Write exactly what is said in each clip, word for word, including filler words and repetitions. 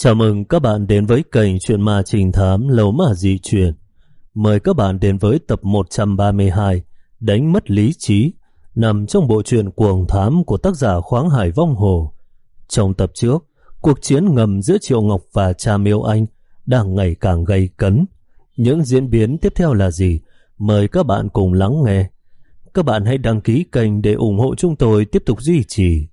Chào mừng các bạn đến với kênh Chuyện Ma Trình Thám Lầu Ma Dị Truyền. Mời các bạn đến với tập một trăm ba mươi hai, Đánh Mất Lý Trí, nằm trong bộ truyện Cuồng Thám của tác giả Khoáng Hải Vong Hồ. Trong tập trước, cuộc chiến ngầm giữa Triệu Ngọc và cha Miêu Anh đang ngày càng gay cấn. Những diễn biến tiếp theo là gì? Mời các bạn cùng lắng nghe. Các bạn hãy đăng ký kênh để ủng hộ chúng tôi tiếp tục duy trì.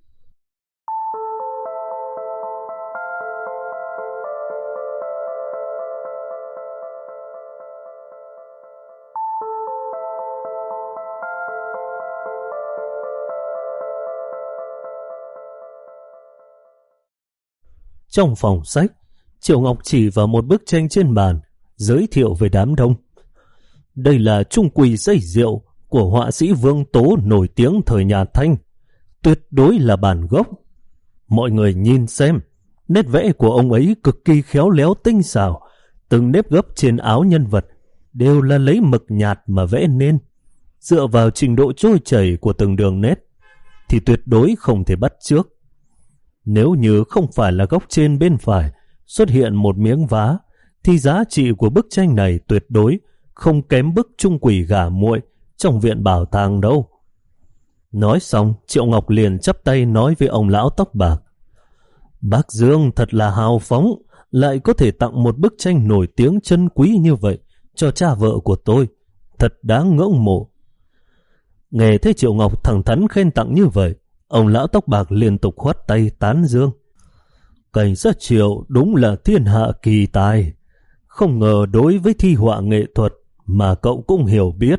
Trong phòng sách, Triệu Ngọc chỉ vào một bức tranh trên bàn, giới thiệu với đám đông. Đây là Trung Quỳ Dây Rượu của họa sĩ Vương Tố nổi tiếng thời nhà Thanh. Tuyệt đối là bản gốc. Mọi người nhìn xem, nét vẽ của ông ấy cực kỳ khéo léo tinh xảo. Từng nếp gấp trên áo nhân vật đều là lấy mực nhạt mà vẽ nên. Dựa vào trình độ trôi chảy của từng đường nét thì tuyệt đối không thể bắt chước. Nếu như không phải là góc trên bên phải xuất hiện một miếng vá, thì giá trị của bức tranh này tuyệt đối không kém bức Trung Quỷ Gả Muội trong viện bảo tàng đâu. Nói xong, Triệu Ngọc liền chắp tay nói với ông lão tóc bạc. Bác Dương thật là hào phóng, lại có thể tặng một bức tranh nổi tiếng chân quý như vậy cho cha vợ của tôi. Thật đáng ngưỡng mộ. Nghe thấy Triệu Ngọc thẳng thắn khen tặng như vậy, ông lão tóc bạc liên tục khoát tay tán dương. Cảnh sát Triệu đúng là thiên hạ kỳ tài. Không ngờ đối với thi họa nghệ thuật mà cậu cũng hiểu biết.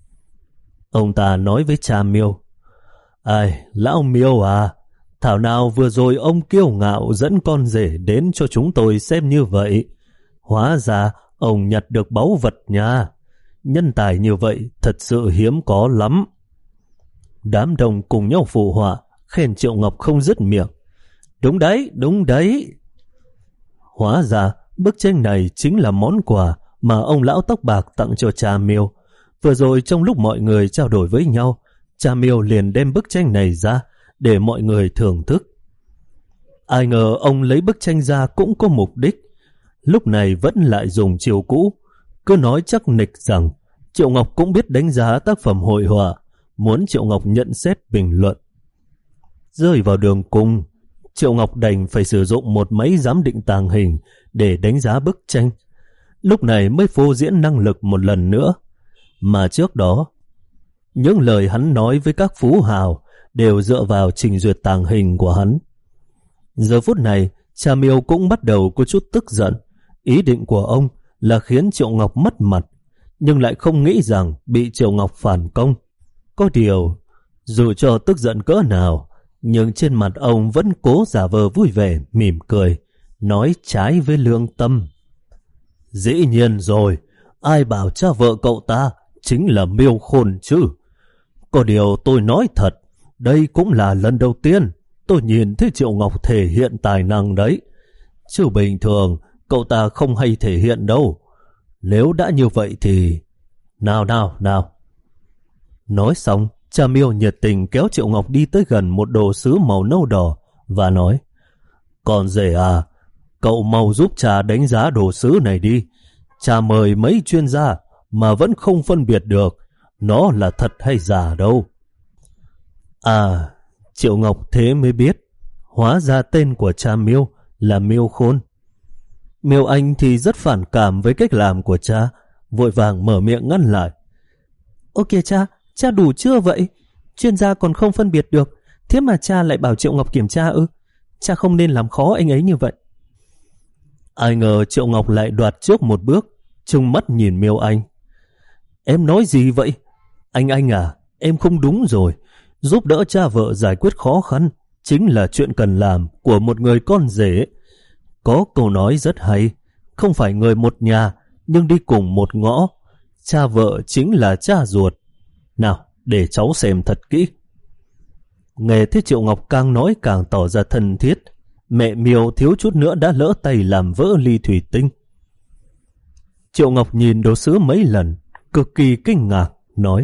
Ông ta nói với cha Miêu. Ai, lão Miêu à, thảo nào vừa rồi ông kiêu ngạo dẫn con rể đến cho chúng tôi xem như vậy. Hóa ra ông nhặt được báu vật nha. Nhân tài như vậy thật sự hiếm có lắm. Đám đông cùng nhau phụ họa, khen Triệu Ngọc không dứt miệng. Đúng đấy, đúng đấy. Hóa ra bức tranh này chính là món quà mà ông lão tóc bạc tặng cho cha Miêu. Vừa rồi trong lúc mọi người trao đổi với nhau, cha Miêu liền đem bức tranh này ra để mọi người thưởng thức. Ai ngờ ông lấy bức tranh ra cũng có mục đích. Lúc này vẫn lại dùng chiều cũ, cứ nói chắc nịch rằng Triệu Ngọc cũng biết đánh giá tác phẩm hội họa, muốn Triệu Ngọc nhận xét bình luận. Rơi vào đường cùng, Triệu Ngọc đành phải sử dụng một máy giám định tàng hình để đánh giá bức tranh. Lúc này mới phô diễn năng lực một lần nữa. Mà trước đó, những lời hắn nói với các phú hào đều dựa vào trình duyệt tàng hình của hắn. Giờ phút này, cha Miêu cũng bắt đầu có chút tức giận. Ý định của ông là khiến Triệu Ngọc mất mặt, nhưng lại không nghĩ rằng bị Triệu Ngọc phản công. Có điều, dù cho tức giận cỡ nào, nhưng trên mặt ông vẫn cố giả vờ vui vẻ, mỉm cười, nói trái với lương tâm. Dĩ nhiên rồi, ai bảo cha vợ cậu ta chính là Miêu Khôn chứ. Có điều tôi nói thật, đây cũng là lần đầu tiên tôi nhìn thấy Triệu Ngọc thể hiện tài năng đấy. Chứ bình thường cậu ta không hay thể hiện đâu. Nếu đã như vậy thì... Nào nào nào. Nói xong, cha Miêu nhiệt tình kéo Triệu Ngọc đi tới gần một đồ sứ màu nâu đỏ và nói. Con rể à, cậu mau giúp cha đánh giá đồ sứ này đi. Cha mời mấy chuyên gia mà vẫn không phân biệt được nó là thật hay giả đâu. À, Triệu Ngọc thế mới biết, hóa ra tên của cha Miêu là Miêu Khôn. Miêu Anh thì rất phản cảm với cách làm của cha, vội vàng mở miệng ngăn lại. Ô kìa cha, cha đủ chưa vậy? Chuyên gia còn không phân biệt được, thế mà cha lại bảo Triệu Ngọc kiểm tra ư? Cha không nên làm khó anh ấy như vậy. Ai ngờ Triệu Ngọc lại đoạt trước một bước, trừng mắt nhìn Miêu Anh. Em nói gì vậy? Anh Anh à, em không đúng rồi. Giúp đỡ cha vợ giải quyết khó khăn chính là chuyện cần làm của một người con rể. Có câu nói rất hay, không phải người một nhà nhưng đi cùng một ngõ. Cha vợ chính là cha ruột. Nào, để cháu xem thật kỹ. Nghe thấy Triệu Ngọc càng nói càng tỏ ra thân thiết, mẹ Miêu thiếu chút nữa đã lỡ tay làm vỡ ly thủy tinh. Triệu Ngọc nhìn đồ sứ mấy lần, cực kỳ kinh ngạc, nói.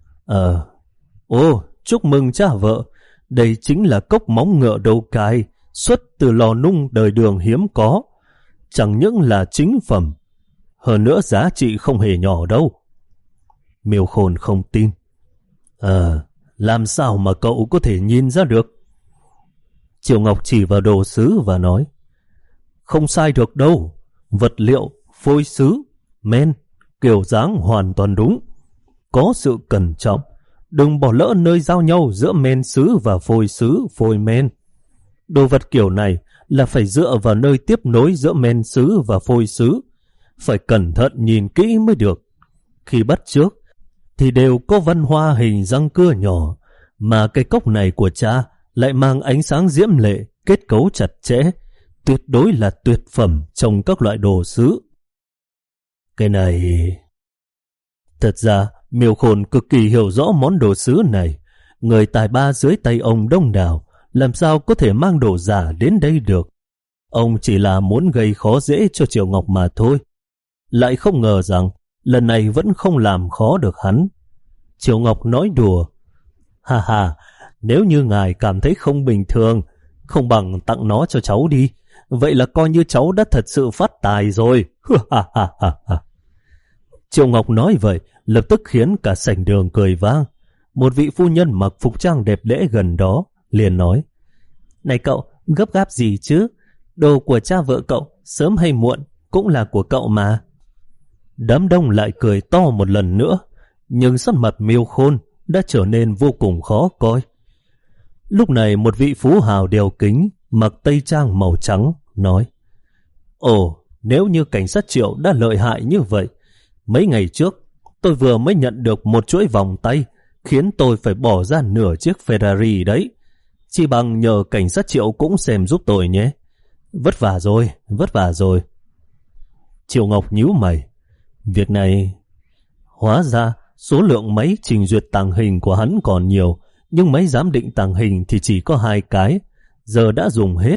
Ờ, ô, chúc mừng cha vợ, đây chính là cốc móng ngựa đầu cài, xuất từ lò nung đời Đường hiếm có, chẳng những là chính phẩm, hơn nữa giá trị không hề nhỏ đâu. Miêu Khôn không tin. Ờ, làm sao mà cậu có thể nhìn ra được? Triệu Ngọc chỉ vào đồ sứ và nói, không sai được đâu, vật liệu, phôi sứ, men, kiểu dáng hoàn toàn đúng. Có sự cẩn trọng, đừng bỏ lỡ nơi giao nhau giữa men sứ và phôi sứ, phôi men. Đồ vật kiểu này là phải dựa vào nơi tiếp nối giữa men sứ và phôi sứ. Phải cẩn thận nhìn kỹ mới được. Khi bắt chước thì đều có văn hoa hình răng cưa nhỏ, mà cái cốc này của cha lại mang ánh sáng diễm lệ, kết cấu chặt chẽ, tuyệt đối là tuyệt phẩm trong các loại đồ sứ. Cái này... Thật ra, Miêu Khôn cực kỳ hiểu rõ món đồ sứ này. Người tài ba dưới tay ông đông đảo, làm sao có thể mang đồ giả đến đây được. Ông chỉ là muốn gây khó dễ cho Triệu Ngọc mà thôi. Lại không ngờ rằng lần này vẫn không làm khó được hắn. Triệu Ngọc nói đùa, ha ha, nếu như ngài cảm thấy không bình thường, không bằng tặng nó cho cháu đi. Vậy là coi như cháu đã thật sự phát tài rồi. Triệu Ngọc nói vậy lập tức khiến cả sảnh đường cười vang. Một vị phu nhân mặc phục trang đẹp đẽ gần đó liền nói, này cậu, gấp gáp gì chứ? Đồ của cha vợ cậu sớm hay muộn cũng là của cậu mà. Đám đông lại cười to một lần nữa, nhưng sắc mặt Miêu Khôn đã trở nên vô cùng khó coi. Lúc này một vị phú hào đeo kính, mặc tây trang màu trắng, nói, ồ, nếu như cảnh sát Triệu đã lợi hại như vậy, mấy ngày trước tôi vừa mới nhận được một chuỗi vòng tay khiến tôi phải bỏ ra nửa chiếc Ferrari đấy. Chỉ bằng nhờ cảnh sát Triệu cũng xem giúp tôi nhé. Vất vả rồi, vất vả rồi. Triệu Ngọc nhíu mày. Việc này... Hóa ra số lượng máy trình duyệt tàng hình của hắn còn nhiều, nhưng máy giám định tàng hình thì chỉ có hai cái, giờ đã dùng hết.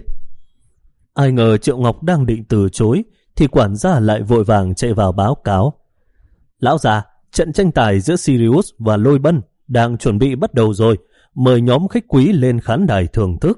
Ai ngờ Triệu Ngọc đang định từ chối thì quản gia lại vội vàng chạy vào báo cáo. Lão già, trận tranh tài giữa Sirius và Lôi Bân đang chuẩn bị bắt đầu rồi, mời nhóm khách quý lên khán đài thưởng thức.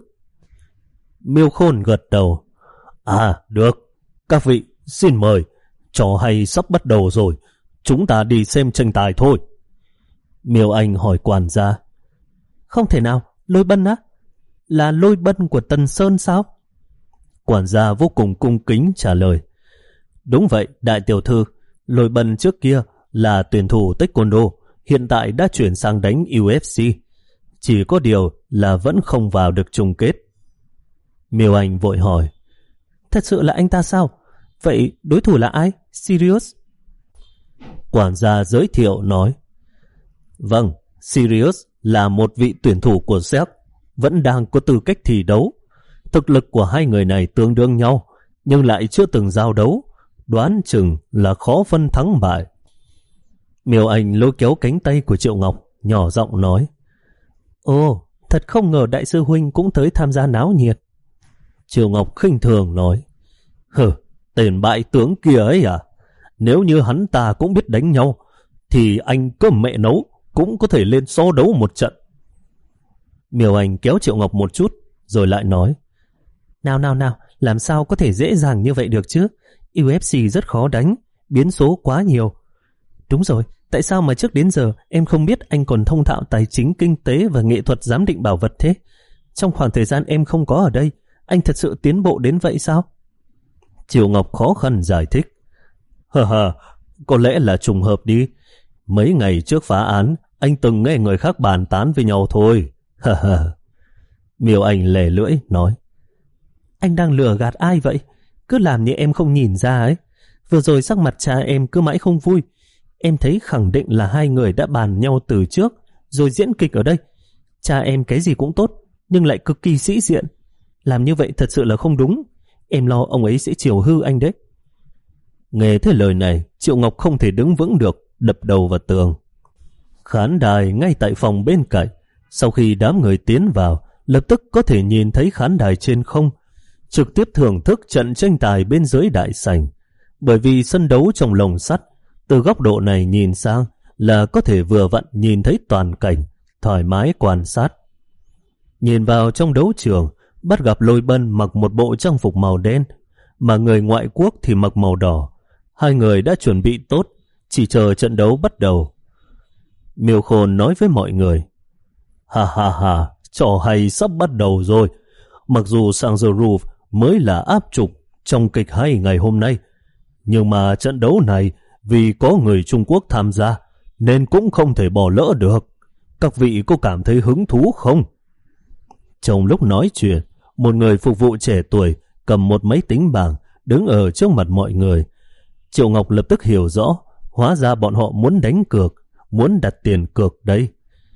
Miêu Khôn gật đầu. À, được. Các vị, xin mời. Trò hay sắp bắt đầu rồi. Chúng ta đi xem tranh tài thôi. Miêu Anh hỏi quản gia. Không thể nào, Lôi Bân á? Là Lôi Bân của Tần Sơn sao? Quản gia vô cùng cung kính trả lời. Đúng vậy, đại tiểu thư. Lôi Bân trước kia là tuyển thủ taekwondo, hiện tại đã chuyển sang đánh u ép xê. Chỉ có điều là vẫn không vào được chung kết. Miêu Anh vội hỏi. Thật sự là anh ta sao? Vậy đối thủ là ai? Sirius? Quản gia giới thiệu nói. Vâng, Sirius là một vị tuyển thủ của Séc, vẫn đang có tư cách thi đấu. Thực lực của hai người này tương đương nhau, nhưng lại chưa từng giao đấu. Đoán chừng là khó phân thắng bại. Miêu Anh lôi kéo cánh tay của Triệu Ngọc, nhỏ giọng nói. Ồ, thật không ngờ đại sư huynh cũng tới tham gia náo nhiệt. Triệu Ngọc khinh thường nói. Hừ, tên bại tướng kia ấy à? Nếu như hắn ta cũng biết đánh nhau, thì anh có mẹ nấu cũng có thể lên so đấu một trận. Miêu Anh kéo Triệu Ngọc một chút, rồi lại nói. Nào nào nào, làm sao có thể dễ dàng như vậy được chứ? u ép xê rất khó đánh, biến số quá nhiều. Đúng rồi, tại sao mà trước đến giờ em không biết anh còn thông thạo tài chính, kinh tế và nghệ thuật giám định bảo vật thế? Trong khoảng thời gian em không có ở đây, anh thật sự tiến bộ đến vậy sao? Triệu Ngọc khó khăn giải thích. Hờ hờ, có lẽ là trùng hợp đi. Mấy ngày trước phá án, anh từng nghe người khác bàn tán với nhau thôi. Hờ hờ. Miêu Anh lè lưỡi nói. Anh đang lừa gạt ai vậy? Cứ làm như em không nhìn ra ấy. Vừa rồi sắc mặt cha em cứ mãi không vui. Em thấy khẳng định là hai người đã bàn nhau từ trước, rồi diễn kịch ở đây. Cha em cái gì cũng tốt, nhưng lại cực kỳ sĩ diện. Làm như vậy thật sự là không đúng. Em lo ông ấy sẽ chiều hư anh đấy. Nghe thấy lời này, Triệu Ngọc không thể đứng vững được, đập đầu vào tường. Khán đài ngay tại phòng bên cạnh. Sau khi đám người tiến vào, lập tức có thể nhìn thấy khán đài trên không, trực tiếp thưởng thức trận tranh tài bên dưới đại sảnh. Bởi vì sân đấu trong lồng sắt, từ góc độ này nhìn sang là có thể vừa vặn nhìn thấy toàn cảnh, thoải mái quan sát. Nhìn vào trong đấu trường, bắt gặp Lôi Bân mặc một bộ trang phục màu đen, mà người ngoại quốc thì mặc màu đỏ. Hai người đã chuẩn bị tốt, chỉ chờ trận đấu bắt đầu. Miêu Khôn nói với mọi người, ha ha ha, trò hay sắp bắt đầu rồi. Mặc dù Sang The Roof mới là áp trục trong kịch hay ngày hôm nay, nhưng mà trận đấu này vì có người Trung Quốc tham gia nên cũng không thể bỏ lỡ được. Các vị có cảm thấy hứng thú không? Trong lúc nói chuyện, một người phục vụ trẻ tuổi cầm một máy tính bảng đứng ở trước mặt mọi người. Triệu Ngọc lập tức hiểu rõ, hóa ra bọn họ muốn đánh cược, muốn đặt tiền cược đấy.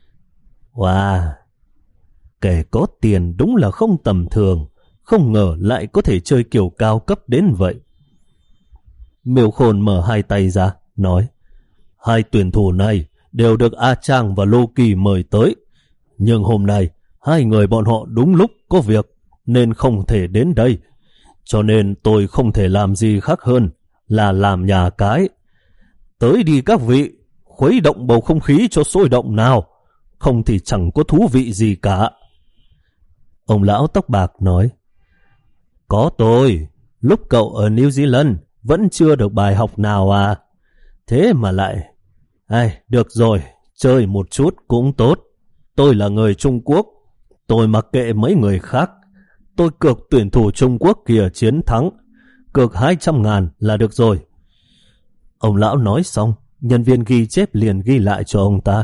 Wow, kẻ có tiền đúng là không tầm thường, không ngờ lại có thể chơi kiểu cao cấp đến vậy. Miêu Khôn mở hai tay ra, nói, hai tuyển thủ này đều được A Trang và Lô Kỳ mời tới, nhưng hôm nay hai người bọn họ đúng lúc có việc nên không thể đến đây, cho nên tôi không thể làm gì khác hơn là làm nhà cái. Tới đi các vị, khuấy động bầu không khí cho sôi động nào, không thì chẳng có thú vị gì cả. Ông lão tóc bạc nói, có tôi, lúc cậu ở New Zealand vẫn chưa được bài học nào à? Thế mà lại... Ai, được rồi, chơi một chút cũng tốt. Tôi là người Trung Quốc, tôi mặc kệ mấy người khác. Tôi cược tuyển thủ Trung Quốc kia chiến thắng, cược hai trăm ngàn là được rồi. Ông lão nói xong, nhân viên ghi chép liền ghi lại cho ông ta.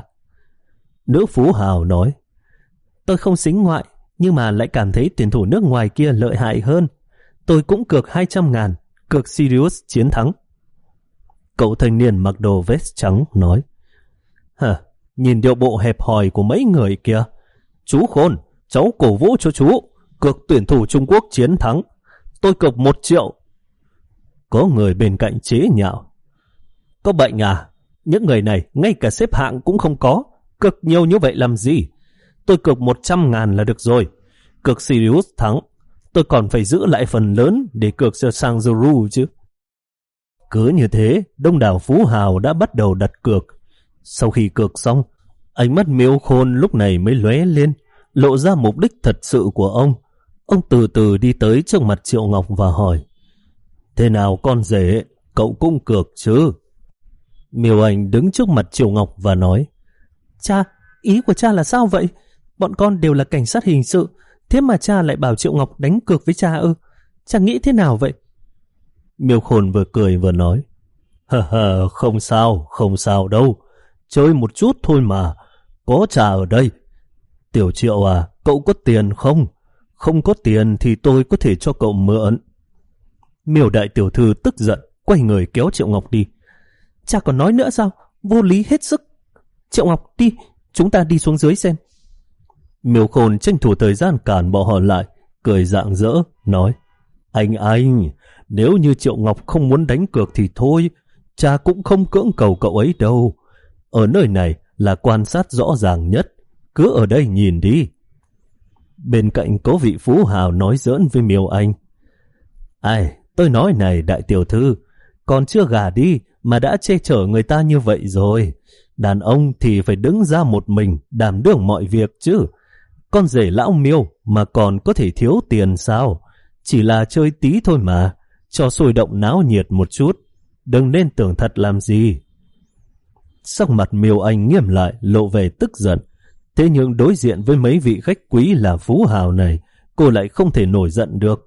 Nữ phú hào nói, tôi không xính ngoại, nhưng mà lại cảm thấy tuyển thủ nước ngoài kia lợi hại hơn. Tôi cũng cược hai trăm ngàn, cược Sirius chiến thắng. Cậu thanh niên mặc đồ vest trắng nói, hả, nhìn điệu bộ hẹp hòi của mấy người kia. Chú Khôn, cháu cổ vũ cho chú, cược tuyển thủ Trung Quốc chiến thắng. Tôi cược một triệu. Có người bên cạnh chế nhạo, có bệnh à? Những người này ngay cả xếp hạng cũng không có, cược nhiều như vậy làm gì? Tôi cược một trăm ngàn là được rồi. Cược Sirius thắng, tôi còn phải giữ lại phần lớn để cược cho Sang The Roof chứ. Cứ như thế, đông đảo phú hào đã bắt đầu đặt cược. Sau khi cược xong, ánh mắt Miêu Khôn lúc này mới lóe lên, lộ ra mục đích thật sự của ông. Ông từ từ đi tới trước mặt Triệu Ngọc và hỏi, thế nào con rể, cậu cũng cược chứ? Miêu Anh đứng trước mặt Triệu Ngọc và nói, cha, ý của cha là sao vậy? Bọn con đều là cảnh sát hình sự, thế mà cha lại bảo Triệu Ngọc đánh cược với cha ư? Cha nghĩ thế nào vậy? Miêu Khôn vừa cười vừa nói, hờ hờ, không sao, không sao đâu, chơi một chút thôi mà, có cha ở đây. Tiểu Triệu à, cậu có tiền không? Không có tiền thì tôi có thể cho cậu mượn. Miêu đại tiểu thư tức giận, quay người kéo Triệu Ngọc đi. Cha còn nói nữa sao? Vô lý hết sức. Triệu Ngọc, đi, chúng ta đi xuống dưới xem. Miêu Khôn tranh thủ thời gian cản bỏ họ lại, cười rạng rỡ, nói, anh anh, nếu như Triệu Ngọc không muốn đánh cược thì thôi, cha cũng không cưỡng cầu cậu ấy đâu. Ở nơi này là quan sát rõ ràng nhất, cứ ở đây nhìn đi. Bên cạnh có vị phú hào nói giỡn với Miêu Anh, ai, tôi nói này đại tiểu thư, còn chưa gả đi mà đã che chở người ta như vậy rồi. Đàn ông thì phải đứng ra một mình đảm đương mọi việc chứ. Con rể lão Miêu mà còn có thể thiếu tiền sao? Chỉ là chơi tí thôi mà, cho sôi động náo nhiệt một chút, đừng nên tưởng thật làm gì. Sắc mặt Miêu Anh nghiêm lại, lộ vẻ tức giận. Thế nhưng đối diện với mấy vị khách quý là phú hào này, cô lại không thể nổi giận được.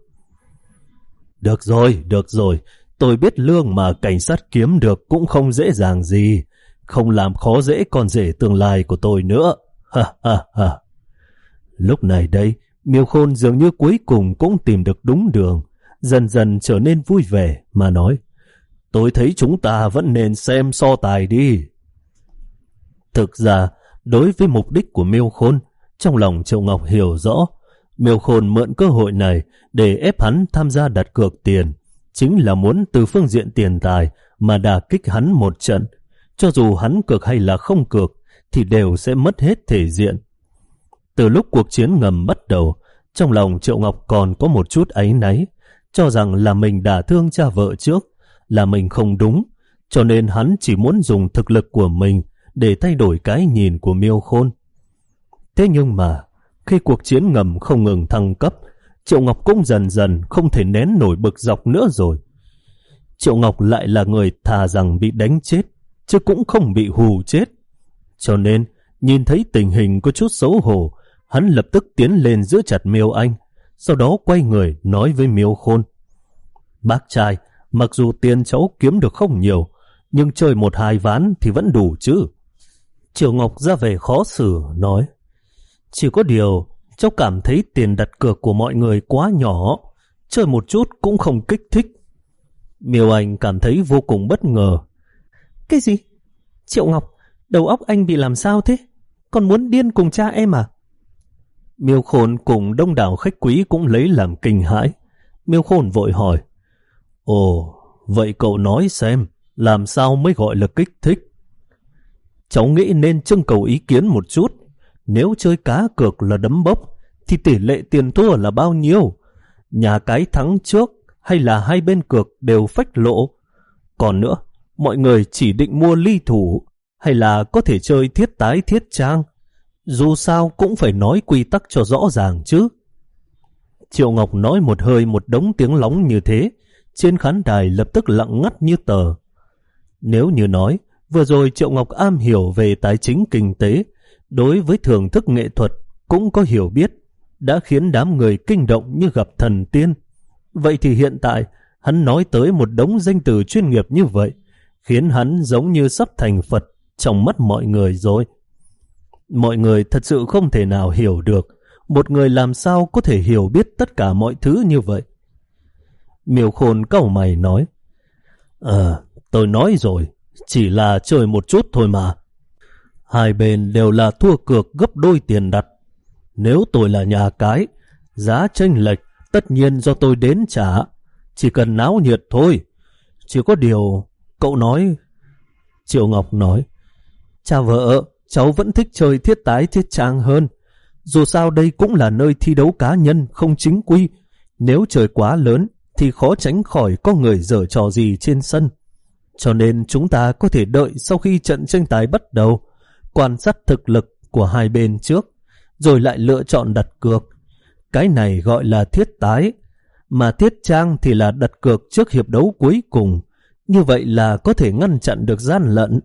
Được rồi, được rồi, tôi biết lương mà cảnh sát kiếm được cũng không dễ dàng gì, không làm khó dễ con rể tương lai của tôi nữa. Ha ha ha. Lúc này đây, Miêu Khôn dường như cuối cùng cũng tìm được đúng đường, dần dần trở nên vui vẻ mà nói, tôi thấy chúng ta vẫn nên xem so tài đi. Thực ra, đối với mục đích của Miêu Khôn, trong lòng Triệu Ngọc hiểu rõ, Miêu Khôn mượn cơ hội này để ép hắn tham gia đặt cược tiền, chính là muốn từ phương diện tiền tài mà đả kích hắn một trận. Cho dù hắn cược hay là không cược, thì đều sẽ mất hết thể diện. Từ lúc cuộc chiến ngầm bắt đầu, trong lòng Triệu Ngọc còn có một chút áy náy, cho rằng là mình đả thương cha vợ trước, là mình không đúng, cho nên hắn chỉ muốn dùng thực lực của mình để thay đổi cái nhìn của Miêu Khôn. Thế nhưng mà, khi cuộc chiến ngầm không ngừng thăng cấp, Triệu Ngọc cũng dần dần không thể nén nổi bực dọc nữa rồi. Triệu Ngọc lại là người thà rằng bị đánh chết, chứ cũng không bị hù chết. Cho nên, nhìn thấy tình hình có chút xấu hổ, hắn lập tức tiến lên giữ chặt Miêu Anh, sau đó quay người nói với Miêu Khôn. Bác trai, mặc dù tiền cháu kiếm được không nhiều, nhưng chơi một hai ván thì vẫn đủ chứ. Triệu Ngọc ra vẻ khó xử, nói. Chỉ có điều, cháu cảm thấy tiền đặt cược của mọi người quá nhỏ, chơi một chút cũng không kích thích. Miêu Anh cảm thấy vô cùng bất ngờ. Cái gì? Triệu Ngọc, đầu óc anh bị làm sao thế? Còn muốn điên cùng cha em à? Miêu Khôn cùng đông đảo khách quý cũng lấy làm kinh hãi. Miêu Khôn vội hỏi. Ồ, vậy cậu nói xem, làm sao mới gọi là kích thích? Cháu nghĩ nên trưng cầu ý kiến một chút. Nếu chơi cá cược là đấm bốc, thì tỷ lệ tiền thua là bao nhiêu? Nhà cái thắng trước hay là hai bên cược đều phách lộ? Còn nữa, mọi người chỉ định mua ly thủ hay là có thể chơi thiết tái thiết trang? Dù sao cũng phải nói quy tắc cho rõ ràng chứ. Triệu Ngọc nói một hơi một đống tiếng lóng như thế, trên khán đài lập tức lặng ngắt như tờ. Nếu như nói, vừa rồi Triệu Ngọc am hiểu về tài chính kinh tế, đối với thưởng thức nghệ thuật cũng có hiểu biết, đã khiến đám người kinh động như gặp thần tiên. Vậy thì hiện tại, hắn nói tới một đống danh từ chuyên nghiệp như vậy, khiến hắn giống như sắp thành Phật trong mắt mọi người rồi. Mọi người thật sự không thể nào hiểu được, một người làm sao có thể hiểu biết tất cả mọi thứ như vậy. Miêu Khôn cau mày nói. Ờ, tôi nói rồi, chỉ là chơi một chút thôi mà. Hai bên đều là thua cược gấp đôi tiền đặt. Nếu tôi là nhà cái, giá chênh lệch tất nhiên do tôi đến trả. Chỉ cần náo nhiệt thôi. Chỉ có điều, cậu nói... Triệu Ngọc nói. Cha vợ, cháu vẫn thích chơi thiết tái thiết trang hơn. Dù sao đây cũng là nơi thi đấu cá nhân, không chính quy. Nếu trời quá lớn, thì khó tránh khỏi có người giở trò gì trên sân. Cho nên chúng ta có thể đợi sau khi trận tranh tài bắt đầu, quan sát thực lực của hai bên trước, rồi lại lựa chọn đặt cược. Cái này gọi là thiết tái, mà thiết trang thì là đặt cược trước hiệp đấu cuối cùng. Như vậy là có thể ngăn chặn được gian lận.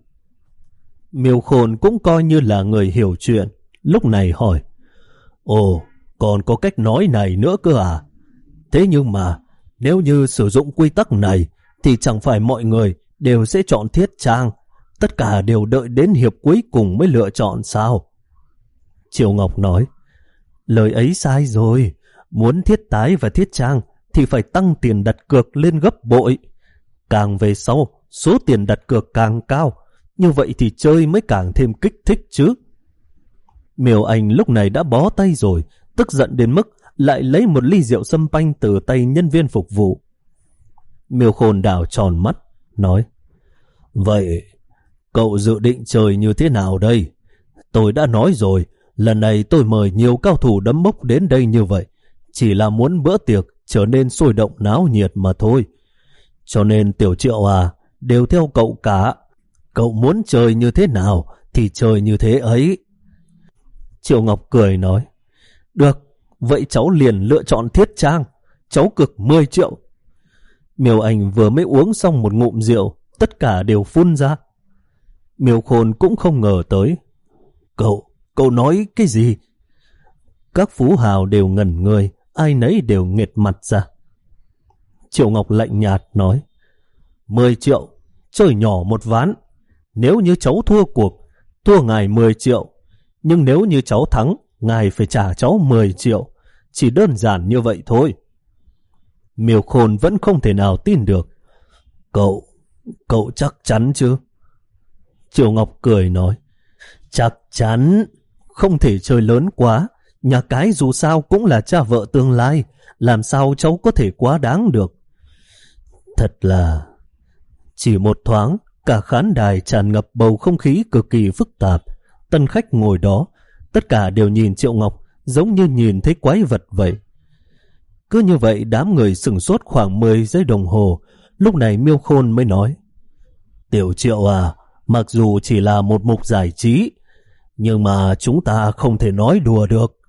Miêu Khôn cũng coi như là người hiểu chuyện, lúc này hỏi. Ồ, còn có cách nói này nữa cơ à? Thế nhưng mà, nếu như sử dụng quy tắc này, thì chẳng phải mọi người đều sẽ chọn thiết trang, tất cả đều đợi đến hiệp cuối cùng mới lựa chọn sao? Triệu Ngọc nói, lời ấy sai rồi, muốn thiết tái và thiết trang thì phải tăng tiền đặt cược lên gấp bội. Càng về sau, số tiền đặt cược càng cao, như vậy thì chơi mới càng thêm kích thích chứ. Miêu Anh lúc này đã bó tay rồi, tức giận đến mức lại lấy một ly rượu sâm panh từ tay nhân viên phục vụ. Miêu Khôn đảo tròn mắt, nói, vậy cậu dự định chơi như thế nào đây? Tôi đã nói rồi, lần này tôi mời nhiều cao thủ đấm bốc đến đây như vậy, chỉ là muốn bữa tiệc trở nên sôi động náo nhiệt mà thôi. Cho nên Tiểu Triệu à, đều theo cậu cả. Cậu muốn chơi như thế nào thì chơi như thế ấy. Triệu Ngọc cười nói, được, vậy cháu liền lựa chọn thiết trang, cháu cược mười triệu. Miêu Anh vừa mới uống xong một ngụm rượu, tất cả đều phun ra. Miêu Khôn cũng không ngờ tới. Cậu, cậu nói cái gì? Các phú hào đều ngẩn người, ai nấy đều nghệt mặt ra. Triệu Ngọc lạnh nhạt nói, mười triệu, chơi nhỏ một ván. Nếu như cháu thua cuộc, thua ngài mười triệu. Nhưng nếu như cháu thắng, ngài phải trả cháu mười triệu. Chỉ đơn giản như vậy thôi. Miêu Khôn vẫn không thể nào tin được. Cậu, cậu chắc chắn chứ? Triệu Ngọc cười nói, chắc chắn, không thể chơi lớn quá. Nhà cái dù sao cũng là cha vợ tương lai, làm sao cháu có thể quá đáng được. Thật là... Chỉ một thoáng, cả khán đài tràn ngập bầu không khí cực kỳ phức tạp. Tân khách ngồi đó, tất cả đều nhìn Triệu Ngọc giống như nhìn thấy quái vật vậy. Cứ như vậy đám người sửng sốt khoảng mười giây đồng hồ. Lúc này Miêu Khôn mới nói, Tiểu Triệu à, mặc dù chỉ là một mục giải trí, nhưng mà chúng ta không thể nói đùa được.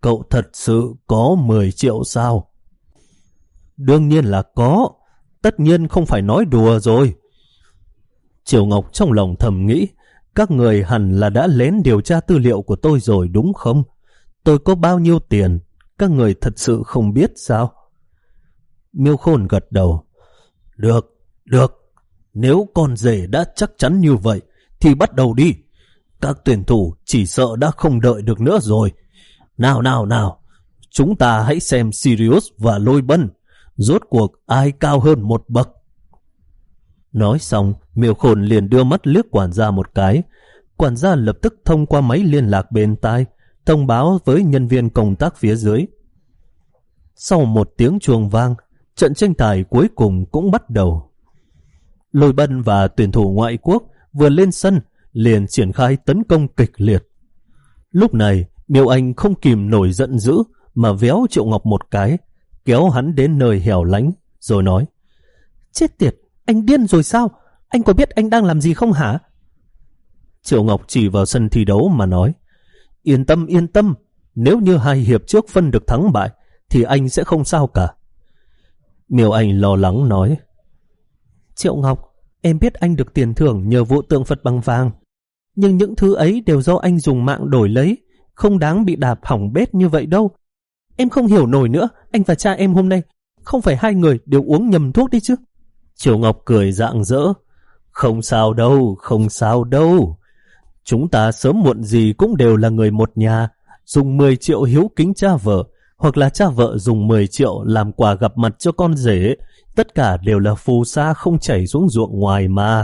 cậu thật sự có mười triệu sao? Đương nhiên là có, tất nhiên không phải nói đùa rồi. Triệu Ngọc trong lòng thầm nghĩ, các người hẳn là đã lén điều tra tư liệu của tôi rồi đúng không? Tôi có bao nhiêu tiền, các người thật sự không biết sao? Miêu Khôn gật đầu. Được, được, nếu con rể đã chắc chắn như vậy, thì bắt đầu đi. Các tuyển thủ chỉ sợ đã không đợi được nữa rồi. Nào nào nào, chúng ta hãy xem Sirius và Lôi Bân, rốt cuộc ai cao hơn một bậc. Nói xong, Miêu Khôn liền đưa mắt liếc quản gia một cái. Quản gia lập tức thông qua máy liên lạc bên tai, thông báo với nhân viên công tác phía dưới. Sau một tiếng chuông vang, trận tranh tài cuối cùng cũng bắt đầu. Lôi Bân và tuyển thủ ngoại quốc vừa lên sân liền triển khai tấn công kịch liệt. Lúc này, Miêu Anh không kìm nổi giận dữ mà véo Triệu Ngọc một cái, kéo hắn đến nơi hẻo lánh, rồi nói: Chết tiệt, anh điên rồi sao? Anh có biết anh đang làm gì không hả? Triệu Ngọc chỉ vào sân thi đấu mà nói: Yên tâm, yên tâm, nếu như hai hiệp trước phân được thắng bại thì anh sẽ không sao cả. Miêu Anh lo lắng nói: Triệu Ngọc, em biết anh được tiền thưởng nhờ vụ tượng Phật bằng vàng, nhưng những thứ ấy đều do anh dùng mạng đổi lấy, không đáng bị đạp hỏng bét như vậy đâu. Em không hiểu nổi nữa, anh và cha em hôm nay không phải hai người đều uống nhầm thuốc đi chứ? Triệu Ngọc cười rạng rỡ: Không sao đâu, không sao đâu. Chúng ta sớm muộn gì cũng đều là người một nhà, dùng mười triệu hiếu kính cha vợ, hoặc là cha vợ dùng mười triệu làm quà gặp mặt cho con rể, tất cả đều là phù sa không chảy xuống ruộng ngoài mà.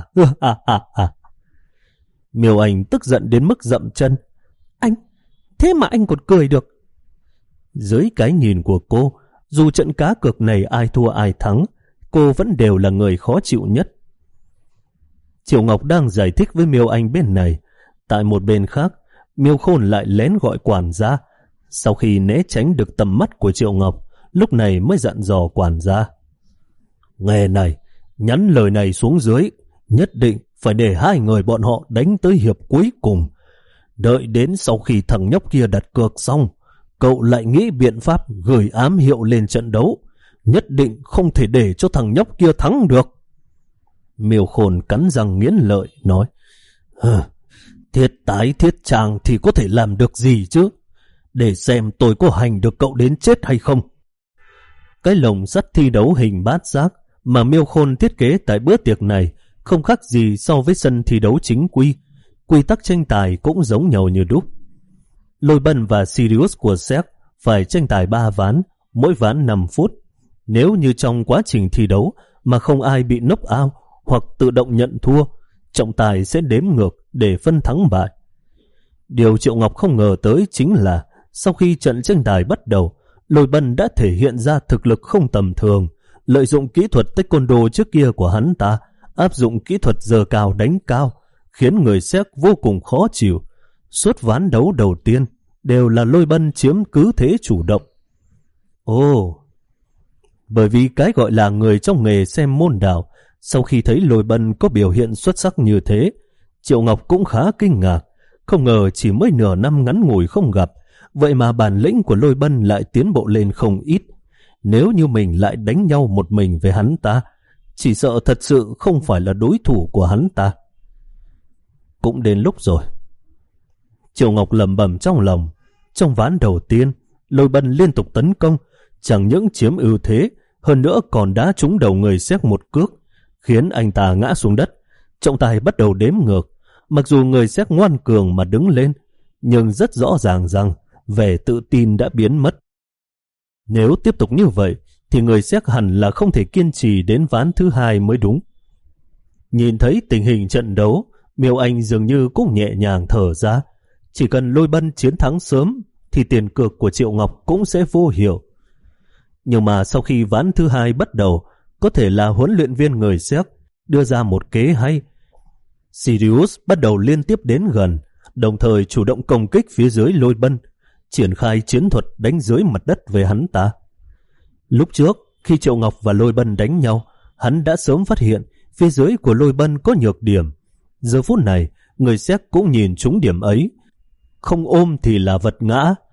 Miêu Anh tức giận đến mức dậm chân: Anh, thế mà anh còn cười được? Dưới cái nhìn của cô, dù trận cá cược này ai thua ai thắng, cô vẫn đều là người khó chịu nhất. Triệu Ngọc đang giải thích với Miêu Anh bên này. Tại một bên khác, Miêu Khôn lại lén gọi quản gia. Sau khi né tránh được tầm mắt của Triệu Ngọc, lúc này mới dặn dò quản gia: Nghe này, nhắn lời này xuống dưới, nhất định phải để hai người bọn họ đánh tới hiệp cuối cùng. Đợi đến sau khi thằng nhóc kia đặt cược xong, cậu lại nghĩ biện pháp gửi ám hiệu lên trận đấu, nhất định không thể để cho thằng nhóc kia thắng được. Miêu Khôn cắn răng nghiến lợi nói: Thiết tái thiết tràng thì có thể làm được gì chứ? Để xem tôi có hành được cậu đến chết hay không. Cái lồng sắt thi đấu hình bát giác mà Miêu Khôn thiết kế tại bữa tiệc này không khác gì so với sân thi đấu chính quy. Quy tắc tranh tài cũng giống nhau như đúc. Lôi Bân và Sirius của Séc phải tranh tài ba ván, mỗi ván năm phút. Nếu như trong quá trình thi đấu mà không ai bị knock out hoặc tự động nhận thua, trọng tài sẽ đếm ngược để phân thắng bại. Điều Triệu Ngọc không ngờ tới chính là sau khi trận tranh tài bắt đầu, Lôi Bân đã thể hiện ra thực lực không tầm thường, lợi dụng kỹ thuật taekwondo trước kia của hắn ta, áp dụng kỹ thuật giơ cao đánh cao, khiến người Séc vô cùng khó chịu. Suốt ván đấu đầu tiên đều là Lôi Bân chiếm cứ thế chủ động. Ồ, bởi vì cái gọi là người trong nghề xem môn đạo, sau khi thấy Lôi Bân có biểu hiện xuất sắc như thế, Triệu Ngọc cũng khá kinh ngạc. Không ngờ chỉ mới nửa năm ngắn ngủi không gặp, vậy mà bản lĩnh của Lôi Bân lại tiến bộ lên không ít. Nếu như mình lại đánh nhau một mình với hắn ta, chỉ sợ thật sự không phải là đối thủ của hắn ta. Cũng đến lúc rồi. Triệu Ngọc lẩm bẩm trong lòng. Trong ván đầu tiên, Lôi Bân liên tục tấn công, chẳng những chiếm ưu thế, hơn nữa còn đá trúng đầu người Séc một cước, khiến anh ta ngã xuống đất. Trọng tài bắt đầu đếm ngược. Mặc dù người Séc ngoan cường mà đứng lên, nhưng rất rõ ràng rằng vẻ tự tin đã biến mất. Nếu tiếp tục như vậy, thì người Séc hẳn là không thể kiên trì đến ván thứ hai mới đúng. Nhìn thấy tình hình trận đấu, Miêu Anh dường như cũng nhẹ nhàng thở ra. Chỉ cần Lôi Bân chiến thắng sớm, thì tiền cược của Triệu Ngọc cũng sẽ vô hiệu. Nhưng mà sau khi ván thứ hai bắt đầu, có thể là huấn luyện viên người Séc đưa ra một kế hay. Sirius bắt đầu liên tiếp đến gần, đồng thời chủ động công kích phía dưới Lôi Bân, triển khai chiến thuật đánh dưới mặt đất về hắn ta. Lúc trước, khi Triệu Ngọc và Lôi Bân đánh nhau, hắn đã sớm phát hiện phía dưới của Lôi Bân có nhược điểm. Giờ phút này, người Séc cũng nhìn trúng điểm ấy. Không ôm thì là vật ngã.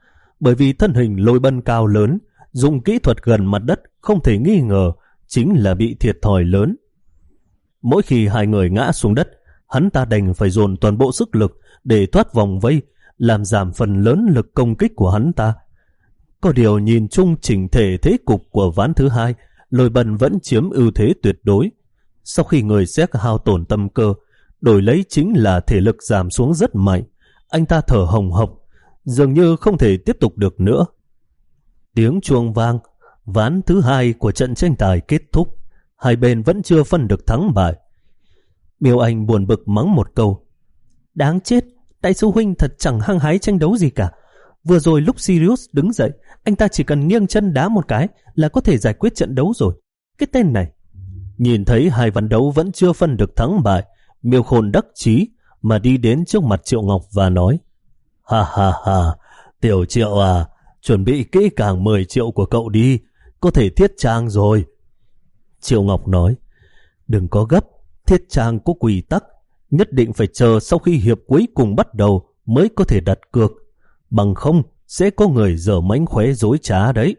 bởi vì thân hình Lôi Bân cao lớn, dùng kỹ thuật gần mặt đất không thể nghi ngờ chính là bị thiệt thòi lớn. Mỗi khi hai người ngã xuống đất, hắn ta đành phải dồn toàn bộ sức lực để thoát vòng vây, làm giảm phần lớn lực công kích của hắn ta. Có điều nhìn chung chỉnh thể thế cục của ván thứ hai, Lôi Bân vẫn chiếm ưu thế tuyệt đối. Sau khi người Séc hao tổn tâm cơ, đổi lấy chính là thể lực giảm xuống rất mạnh. Anh ta thở hồng hộc, dường như không thể tiếp tục được nữa. Tiếng chuông vang, ván thứ hai của trận tranh tài kết thúc. Hai bên vẫn chưa phân được thắng bại. Miêu Anh buồn bực mắng một câu. Đáng chết, đại sư huynh thật chẳng hăng hái tranh đấu gì cả. Vừa rồi lúc Sirius đứng dậy, anh ta chỉ cần nghiêng chân đá một cái là có thể giải quyết trận đấu rồi. Cái tên này. Nhìn thấy hai ván đấu vẫn chưa phân được thắng bại, Miêu Khôn đắc chí mà đi đến trước mặt Triệu Ngọc và nói: Ha ha ha, Tiểu Triệu à, chuẩn bị kỹ càng mười triệu của cậu đi, có thể thiết trang rồi. Triệu Ngọc nói: Đừng có gấp, thiết trang có quy tắc, nhất định phải chờ sau khi hiệp cuối cùng bắt đầu mới có thể đặt cược, bằng không sẽ có người dở mánh khóe dối trá đấy.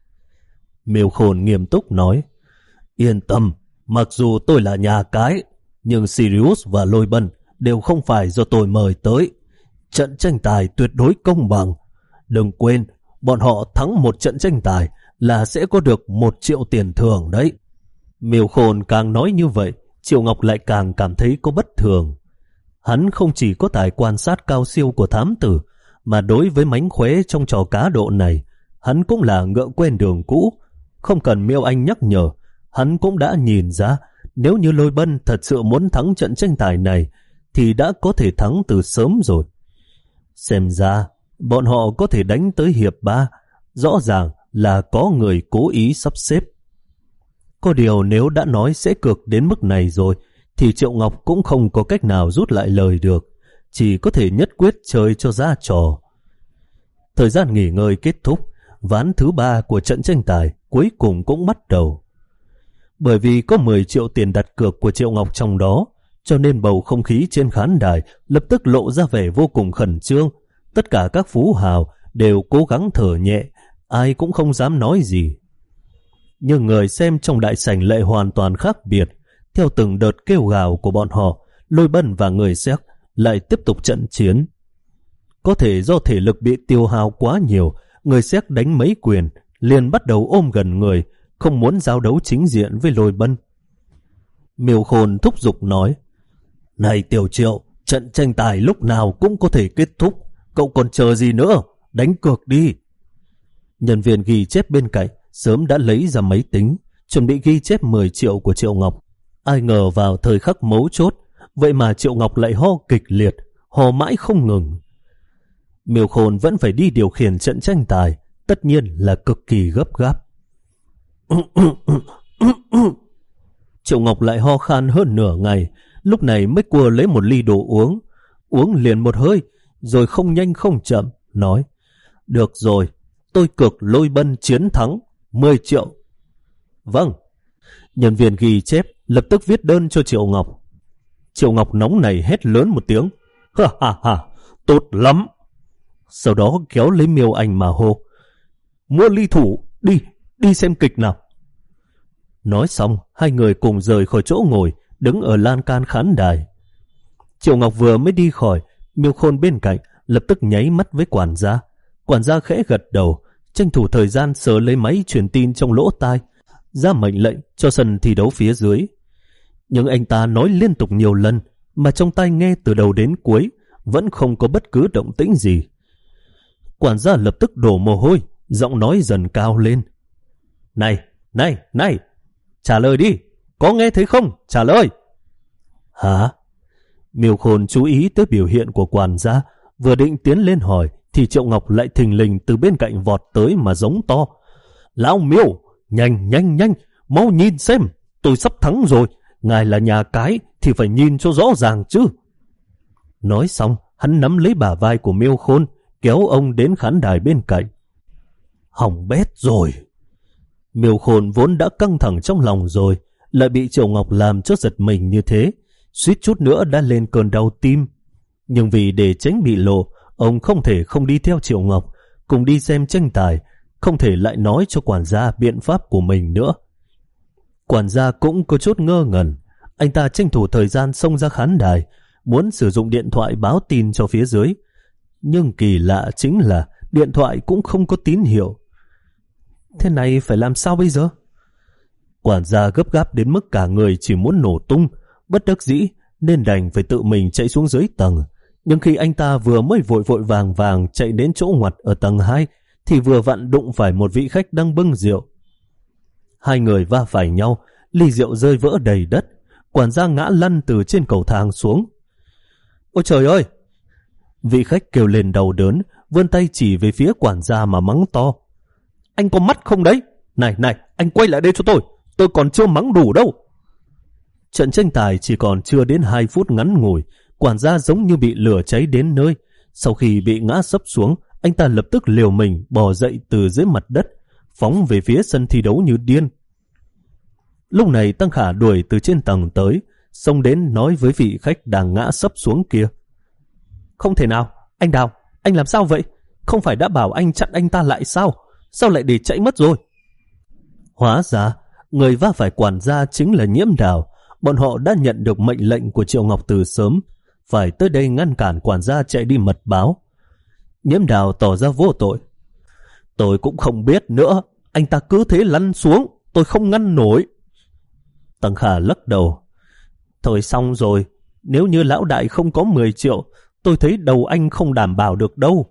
Miêu Khôn nghiêm túc nói: Yên tâm, mặc dù tôi là nhà cái, nhưng Sirius và Lôi Bân đều không phải do tôi mời tới. Trận tranh tài tuyệt đối công bằng. Đừng quên, bọn họ thắng một trận tranh tài là sẽ có được một triệu tiền thưởng đấy. Miêu Khôn càng nói như vậy, Triệu Ngọc lại càng cảm thấy có bất thường. Hắn không chỉ có tài quan sát cao siêu của thám tử, mà đối với mánh khóe trong trò cá độ này, hắn cũng là ngựa quen đường cũ. Không cần Miêu Anh nhắc nhở, hắn cũng đã nhìn ra nếu như Lôi Bân thật sự muốn thắng trận tranh tài này thì đã có thể thắng từ sớm rồi. Xem ra bọn họ có thể đánh tới hiệp ba, rõ ràng là có người cố ý sắp xếp. Có điều nếu đã nói sẽ cược đến mức này rồi thì Triệu Ngọc cũng không có cách nào rút lại lời được, chỉ có thể nhất quyết chơi cho ra trò. Thời gian nghỉ ngơi kết thúc, ván thứ ba của trận tranh tài cuối cùng cũng bắt đầu. Bởi vì có mười triệu tiền đặt cược của Triệu Ngọc trong đó, cho nên bầu không khí trên khán đài lập tức lộ ra vẻ vô cùng khẩn trương. Tất cả các phú hào đều cố gắng thở nhẹ, ai cũng không dám nói gì. Nhưng người xem trong đại sảnh lại hoàn toàn khác biệt. Theo từng đợt kêu gào của bọn họ, Lôi Bân và người Séc lại tiếp tục trận chiến. Có thể do thể lực bị tiêu hao quá nhiều, người Séc đánh mấy quyền liền bắt đầu ôm gần người, không muốn giao đấu chính diện với Lôi Bân. Miêu Khôn thúc giục nói: Này Tiểu Triệu, trận tranh tài lúc nào cũng có thể kết thúc, cậu còn chờ gì nữa, đánh cược đi. Nhân viên ghi chép bên cạnh sớm đã lấy ra máy tính, chuẩn bị ghi chép mười triệu của Triệu Ngọc. Ai ngờ vào thời khắc mấu chốt, vậy mà Triệu Ngọc lại ho kịch liệt, ho mãi không ngừng. Miêu Khôn vẫn phải đi điều khiển trận tranh tài, tất nhiên là cực kỳ gấp gáp. Triệu Ngọc lại ho khan hơn nửa ngày, lúc này mới cua lấy một ly đồ uống, uống liền một hơi, rồi không nhanh không chậm, nói: Được rồi, tôi cược Lôi Bân chiến thắng, mười triệu. Vâng. Nhân viên ghi chép lập tức viết đơn cho Triệu Ngọc. Triệu Ngọc nóng này hét lớn một tiếng: Ha ha ha, tốt lắm. Sau đó kéo lấy Miêu Anh mà hô: Mua ly thủ, đi, đi xem kịch nào. Nói xong, hai người cùng rời khỏi chỗ ngồi, đứng ở lan can khán đài. Triệu Ngọc vừa mới đi khỏi, Miêu Khôn bên cạnh lập tức nháy mắt với quản gia. Quản gia khẽ gật đầu, tranh thủ thời gian sờ lấy máy truyền tin trong lỗ tai, ra mệnh lệnh cho sân thi đấu phía dưới. Nhưng anh ta nói liên tục nhiều lần, mà trong tai nghe từ đầu đến cuối vẫn không có bất cứ động tĩnh gì. Quản gia lập tức đổ mồ hôi, giọng nói dần cao lên: Này, này, này, trả lời đi, có nghe thấy không? Trả lời. Hả? Miêu Khôn chú ý tới biểu hiện của quản gia, vừa định tiến lên hỏi thì Triệu Ngọc lại thình lình từ bên cạnh vọt tới mà giống to: Lão Miêu, nhanh nhanh nhanh, mau nhìn xem, tôi sắp thắng rồi, ngài là nhà cái thì phải nhìn cho rõ ràng chứ. Nói xong, hắn nắm lấy bả vai của Miêu Khôn, kéo ông đến khán đài bên cạnh. Hỏng bét rồi. Miêu Khôn vốn đã căng thẳng trong lòng rồi, lại bị Triệu Ngọc làm cho giật mình như thế, suýt chút nữa đã lên cơn đau tim. Nhưng vì để tránh bị lộ, ông không thể không đi theo Triệu Ngọc, cùng đi xem tranh tài, không thể lại nói cho quản gia biện pháp của mình nữa. Quản gia cũng có chút ngơ ngẩn, anh ta tranh thủ thời gian xông ra khán đài, muốn sử dụng điện thoại báo tin cho phía dưới. Nhưng kỳ lạ chính là điện thoại cũng không có tín hiệu. Thế này phải làm sao bây giờ? Quản gia gấp gáp đến mức cả người chỉ muốn nổ tung, bất đắc dĩ nên đành phải tự mình chạy xuống dưới tầng. Nhưng khi anh ta vừa mới vội vội vàng vàng chạy đến chỗ ngoặt ở tầng hai thì vừa vặn đụng phải một vị khách đang bưng rượu. Hai người va phải nhau, ly rượu rơi vỡ đầy đất. Quản gia ngã lăn từ trên cầu thang xuống. Ôi trời ơi! Vị khách kêu lên đau đớn, vươn tay chỉ về phía quản gia mà mắng to. Anh có mắt không đấy? Này này, anh quay lại đây cho tôi, tôi còn chưa mắng đủ đâu. Trận tranh tài chỉ còn chưa đến hai phút ngắn ngủi, quản gia giống như bị lửa cháy đến nơi. Sau khi bị ngã sấp xuống, anh ta lập tức liều mình bò dậy từ dưới mặt đất, phóng về phía sân thi đấu như điên. Lúc này Tăng Khả đuổi từ trên tầng tới, xông đến nói với vị khách đang ngã sấp xuống kia. Không thể nào, anh Đào, anh làm sao vậy? Không phải đã bảo anh chặn anh ta lại sao? Sao lại để chạy mất rồi? Hóa ra, người va phải quản gia chính là Nhiễm Đào. Bọn họ đã nhận được mệnh lệnh của Triệu Ngọc từ sớm, phải tới đây ngăn cản quản gia chạy đi mật báo. Nhiễm Đào tỏ ra vô tội. Tôi cũng không biết nữa, anh ta cứ thế lăn xuống, tôi không ngăn nổi. Tăng Khả lắc đầu. Thôi xong rồi, nếu như lão đại không có mười triệu, tôi thấy đầu anh không đảm bảo được đâu.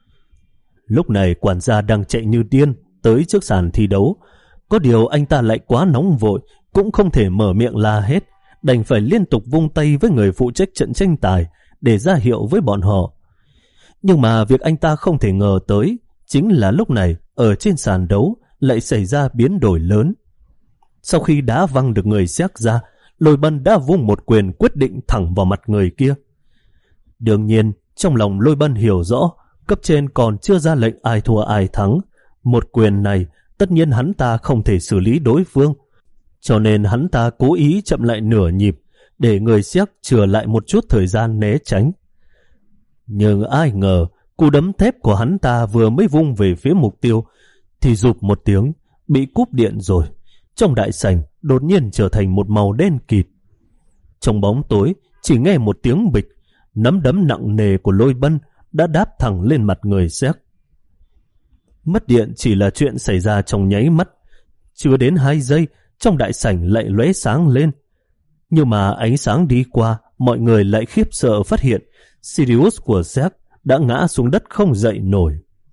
Lúc này quản gia đang chạy như điên tới trước sàn thi đấu. Có điều anh ta lại quá nóng vội, cũng không thể mở miệng la hết, đành phải liên tục vung tay với người phụ trách trận tranh tài để ra hiệu với bọn họ. Nhưng mà việc anh ta không thể ngờ tới chính là lúc này ở trên sàn đấu lại xảy ra biến đổi lớn. Sau khi đá văng được người séc ra, Lôi Bân đã vung một quyền quyết định thẳng vào mặt người kia. Đương nhiên, trong lòng Lôi Bân hiểu rõ cấp trên còn chưa ra lệnh ai thua ai thắng. Một quyền này tất nhiên hắn ta không thể xử lý đối phương, cho nên hắn ta cố ý chậm lại nửa nhịp để người séc chừa lại một chút thời gian né tránh. Nhưng ai ngờ cú đấm thép của hắn ta vừa mới vung về phía mục tiêu thì rụp một tiếng bị cúp điện rồi. Trong đại sảnh đột nhiên trở thành một màu đen kịt. Trong bóng tối chỉ nghe một tiếng bịch, nắm đấm nặng nề của Lôi Bân đã đáp thẳng lên mặt người séc. Mất điện chỉ là chuyện xảy ra trong nháy mắt. Chưa đến hai giây, trong đại sảnh lại lóe sáng lên. Nhưng mà ánh sáng đi qua, mọi người lại khiếp sợ phát hiện Sirius của séc đã ngã xuống đất không dậy nổi.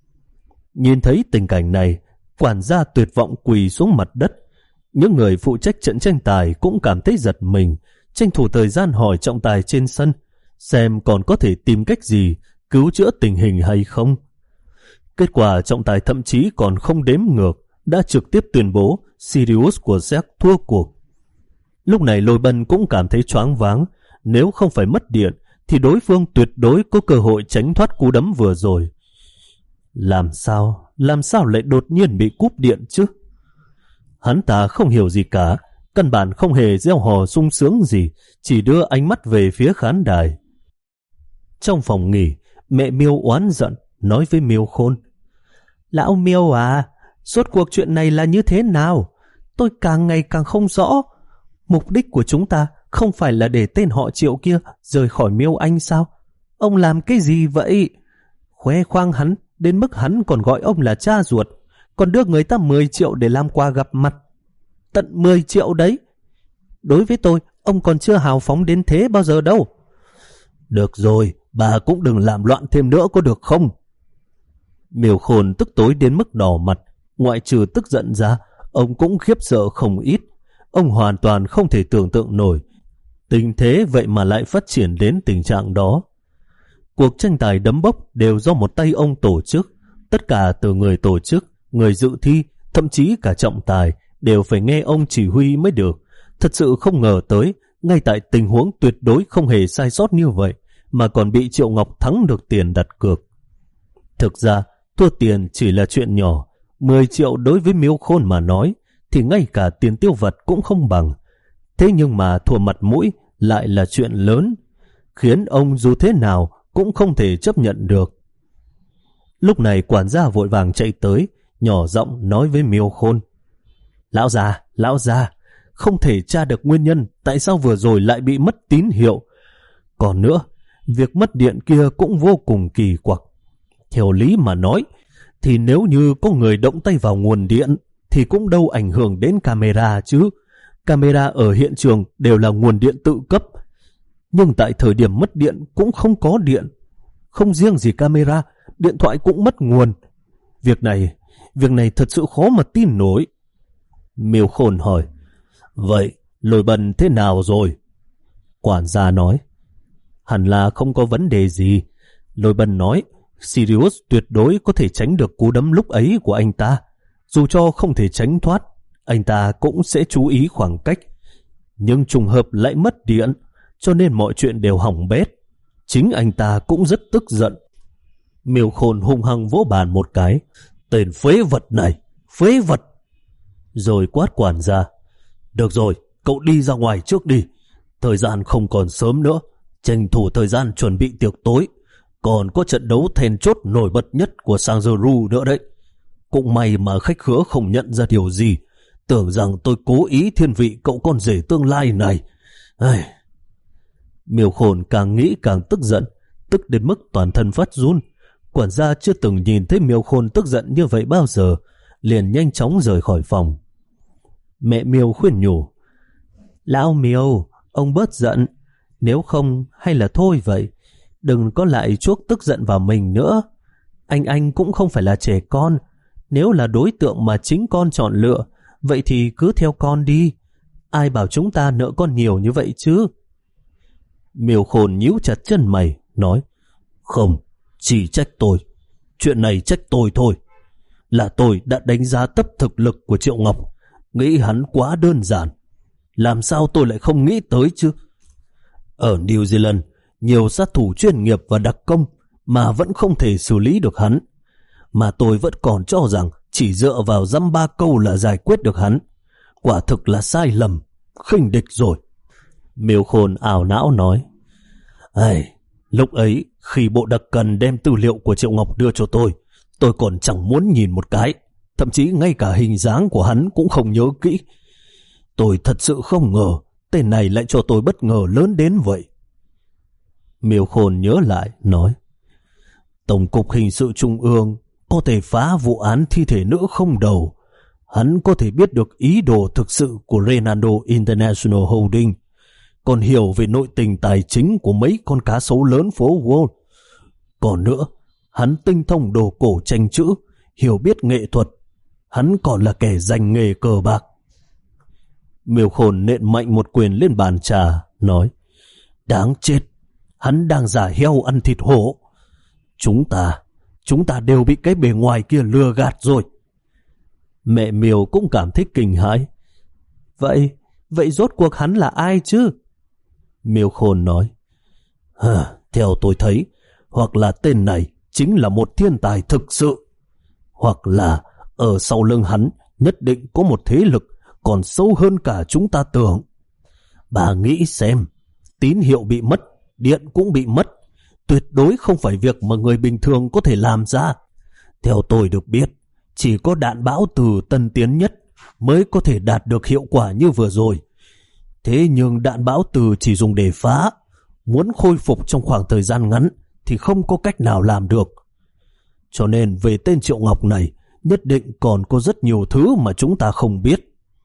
Nhìn thấy tình cảnh này, quản gia tuyệt vọng quỳ xuống mặt đất. Những người phụ trách trận tranh tài cũng cảm thấy giật mình, tranh thủ thời gian hỏi trọng tài trên sân xem còn có thể tìm cách gì cứu chữa tình hình hay không. Kết quả trọng tài thậm chí còn không đếm ngược, đã trực tiếp tuyên bố Sirius của séc thua cuộc. Lúc này Lôi Bân cũng cảm thấy choáng váng. Nếu không phải mất điện thì đối phương tuyệt đối có cơ hội tránh thoát cú đấm vừa rồi. Làm sao, làm sao lại đột nhiên bị cúp điện chứ? Hắn ta không hiểu gì cả, căn bản không hề reo hò sung sướng gì, chỉ đưa ánh mắt về phía khán đài. Trong phòng nghỉ, mẹ Miêu oán giận nói với Miêu Khôn. Lão Miêu à, rốt cuộc chuyện này là như thế nào? Tôi càng ngày càng không rõ. Mục đích của chúng ta không phải là để tên họ Triệu kia rời khỏi Miêu Anh sao? Ông làm cái gì vậy? Khoe khoang hắn đến mức hắn còn gọi ông là cha ruột, còn đưa người ta mười triệu để làm quà gặp mặt. Tận mười triệu đấy. Đối với tôi, ông còn chưa hào phóng đến thế bao giờ đâu. Được rồi, bà cũng đừng làm loạn thêm nữa có được không? Miêu Khôn tức tối đến mức đỏ mặt. Ngoại trừ tức giận ra, ông cũng khiếp sợ không ít. Ông hoàn toàn không thể tưởng tượng nổi tình thế vậy mà lại phát triển đến tình trạng đó. Cuộc tranh tài đấm bốc đều do một tay ông tổ chức. Tất cả từ người tổ chức, người dự thi, thậm chí cả trọng tài đều phải nghe ông chỉ huy mới được. Thật sự không ngờ tới, ngay tại tình huống tuyệt đối không hề sai sót như vậy mà còn bị Triệu Ngọc thắng được tiền đặt cược. Thực ra, thua tiền chỉ là chuyện nhỏ. mười triệu đối với Miêu Khôn mà nói thì ngay cả tiền tiêu vặt cũng không bằng. Thế nhưng mà thua mặt mũi lại là chuyện lớn, khiến ông dù thế nào cũng không thể chấp nhận được. Lúc này quản gia vội vàng chạy tới, nhỏ giọng nói với Miêu Khôn. Lão già, lão già, không thể tra được nguyên nhân tại sao vừa rồi lại bị mất tín hiệu. Còn nữa, việc mất điện kia cũng vô cùng kỳ quặc. Theo lý mà nói, thì nếu như có người động tay vào nguồn điện, thì cũng đâu ảnh hưởng đến camera chứ. Camera ở hiện trường đều là nguồn điện tự cấp. Nhưng tại thời điểm mất điện cũng không có điện. Không riêng gì camera, điện thoại cũng mất nguồn. Việc này, việc này thật sự khó mà tin nổi. Miêu Khôn hỏi, vậy Lôi Bần thế nào rồi? Quản gia nói, hẳn là không có vấn đề gì. Lôi Bần nói, Sirius tuyệt đối có thể tránh được cú đấm lúc ấy của anh ta. Dù cho không thể tránh thoát, anh ta cũng sẽ chú ý khoảng cách. Nhưng trùng hợp lại mất điện, cho nên mọi chuyện đều hỏng bét. Chính anh ta cũng rất tức giận. Miêu Khôn hung hăng vỗ bàn một cái. Tên phế vật này, phế vật. Rồi quát quản gia. Được rồi, cậu đi ra ngoài trước đi. Thời gian không còn sớm nữa. Tranh thủ thời gian chuẩn bị tiệc tối. Còn có trận đấu then chốt nổi bật nhất của Sangeru nữa đấy. Cũng may mà khách khứa không nhận ra điều gì. Tưởng rằng tôi cố ý thiên vị cậu con rể tương lai này. Ai... Miêu Khôn càng nghĩ càng tức giận, tức đến mức toàn thân phát run. Quản gia chưa từng nhìn thấy Miêu Khôn tức giận như vậy bao giờ, liền nhanh chóng rời khỏi phòng. Mẹ Miêu khuyên nhủ, Lão Miêu, ông bớt giận, nếu không hay là thôi vậy, đừng có lại chuốc tức giận vào mình nữa. Anh anh cũng không phải là trẻ con, nếu là đối tượng mà chính con chọn lựa, vậy thì cứ theo con đi. Ai bảo chúng ta nợ con nhiều như vậy chứ? Miêu Khôn nhíu chặt chân mày, nói, không, chỉ trách tôi. Chuyện này trách tôi thôi. Là tôi đã đánh giá thấp thực lực của Triệu Ngọc, nghĩ hắn quá đơn giản. Làm sao tôi lại không nghĩ tới chứ? Ở New Zealand, nhiều sát thủ chuyên nghiệp và đặc công mà vẫn không thể xử lý được hắn. Mà tôi vẫn còn cho rằng chỉ dựa vào dăm ba câu là giải quyết được hắn. Quả thực là sai lầm, khinh địch rồi. Miêu Khôn ảo não nói, Ai, lúc ấy khi bộ đặc cần đem tư liệu của Triệu Ngọc đưa cho tôi, tôi còn chẳng muốn nhìn một cái, thậm chí ngay cả hình dáng của hắn cũng không nhớ kỹ. Tôi thật sự không ngờ tên này lại cho tôi bất ngờ lớn đến vậy. Miêu Khôn nhớ lại, nói, Tổng cục Hình sự Trung ương có thể phá vụ án thi thể nữ không đầu. Hắn có thể biết được ý đồ thực sự của Ronaldo International Holding, còn hiểu về nội tình tài chính của mấy con cá sấu lớn phố Wall. Còn nữa, hắn tinh thông đồ cổ tranh chữ, hiểu biết nghệ thuật. Hắn còn là kẻ giành nghề cờ bạc. Miêu Khôn nện mạnh một quyền lên bàn trà, nói, đáng chết, hắn đang giả heo ăn thịt hổ. Chúng ta, chúng ta đều bị cái bề ngoài kia lừa gạt rồi. Mẹ Miêu cũng cảm thấy kinh hãi. Vậy, vậy rốt cuộc hắn là ai chứ? Miêu Khôn nói, Hả, theo tôi thấy, hoặc là tên này chính là một thiên tài thực sự, hoặc là ở sau lưng hắn nhất định có một thế lực còn sâu hơn cả chúng ta tưởng. Bà nghĩ xem, tín hiệu bị mất, điện cũng bị mất, tuyệt đối không phải việc mà người bình thường có thể làm ra. Theo tôi được biết, chỉ có đạn bão từ tân tiến nhất mới có thể đạt được hiệu quả như vừa rồi. Thế nhưng đạn bão từ chỉ dùng để phá, muốn khôi phục trong khoảng thời gian ngắn thì không có cách nào làm được. Cho nên về tên Triệu Ngọc này, nhất định còn có rất nhiều thứ mà chúng ta không biết.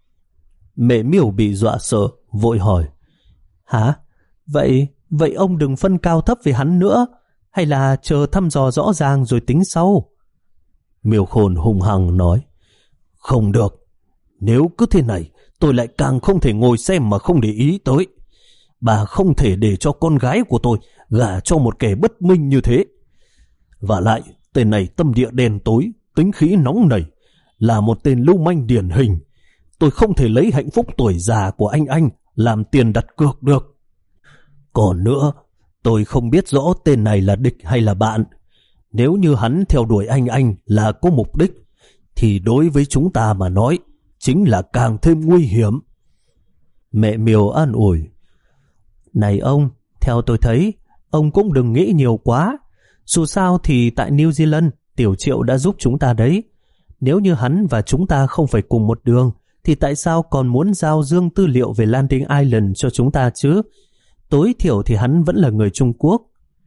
Mẹ Miêu bị dọa sợ, vội hỏi, Hả? Vậy, vậy ông đừng phân cao thấp về hắn nữa, hay là chờ thăm dò rõ ràng rồi tính sau? Miêu Khôn hung hăng nói, Không được, nếu cứ thế này, tôi lại càng không thể ngồi xem mà không để ý tới. Bà không thể để cho con gái của tôi gả cho một kẻ bất minh như thế. Và lại, tên này tâm địa đen tối, tính khí nóng nảy, là một tên lưu manh điển hình. Tôi không thể lấy hạnh phúc tuổi già của anh anh làm tiền đặt cược được. Còn nữa, tôi không biết rõ tên này là địch hay là bạn. Nếu như hắn theo đuổi anh anh là có mục đích, thì đối với chúng ta mà nói, chính là càng thêm nguy hiểm. Mẹ Miêu an ủi, Này ông, theo tôi thấy, ông cũng đừng nghĩ nhiều quá. Dù sao thì tại New Zealand Tiểu Triệu đã giúp chúng ta đấy. Nếu như hắn và chúng ta không phải cùng một đường, thì tại sao còn muốn giao dương tư liệu về Landing Island cho chúng ta chứ? Tối thiểu thì hắn vẫn là người Trung Quốc.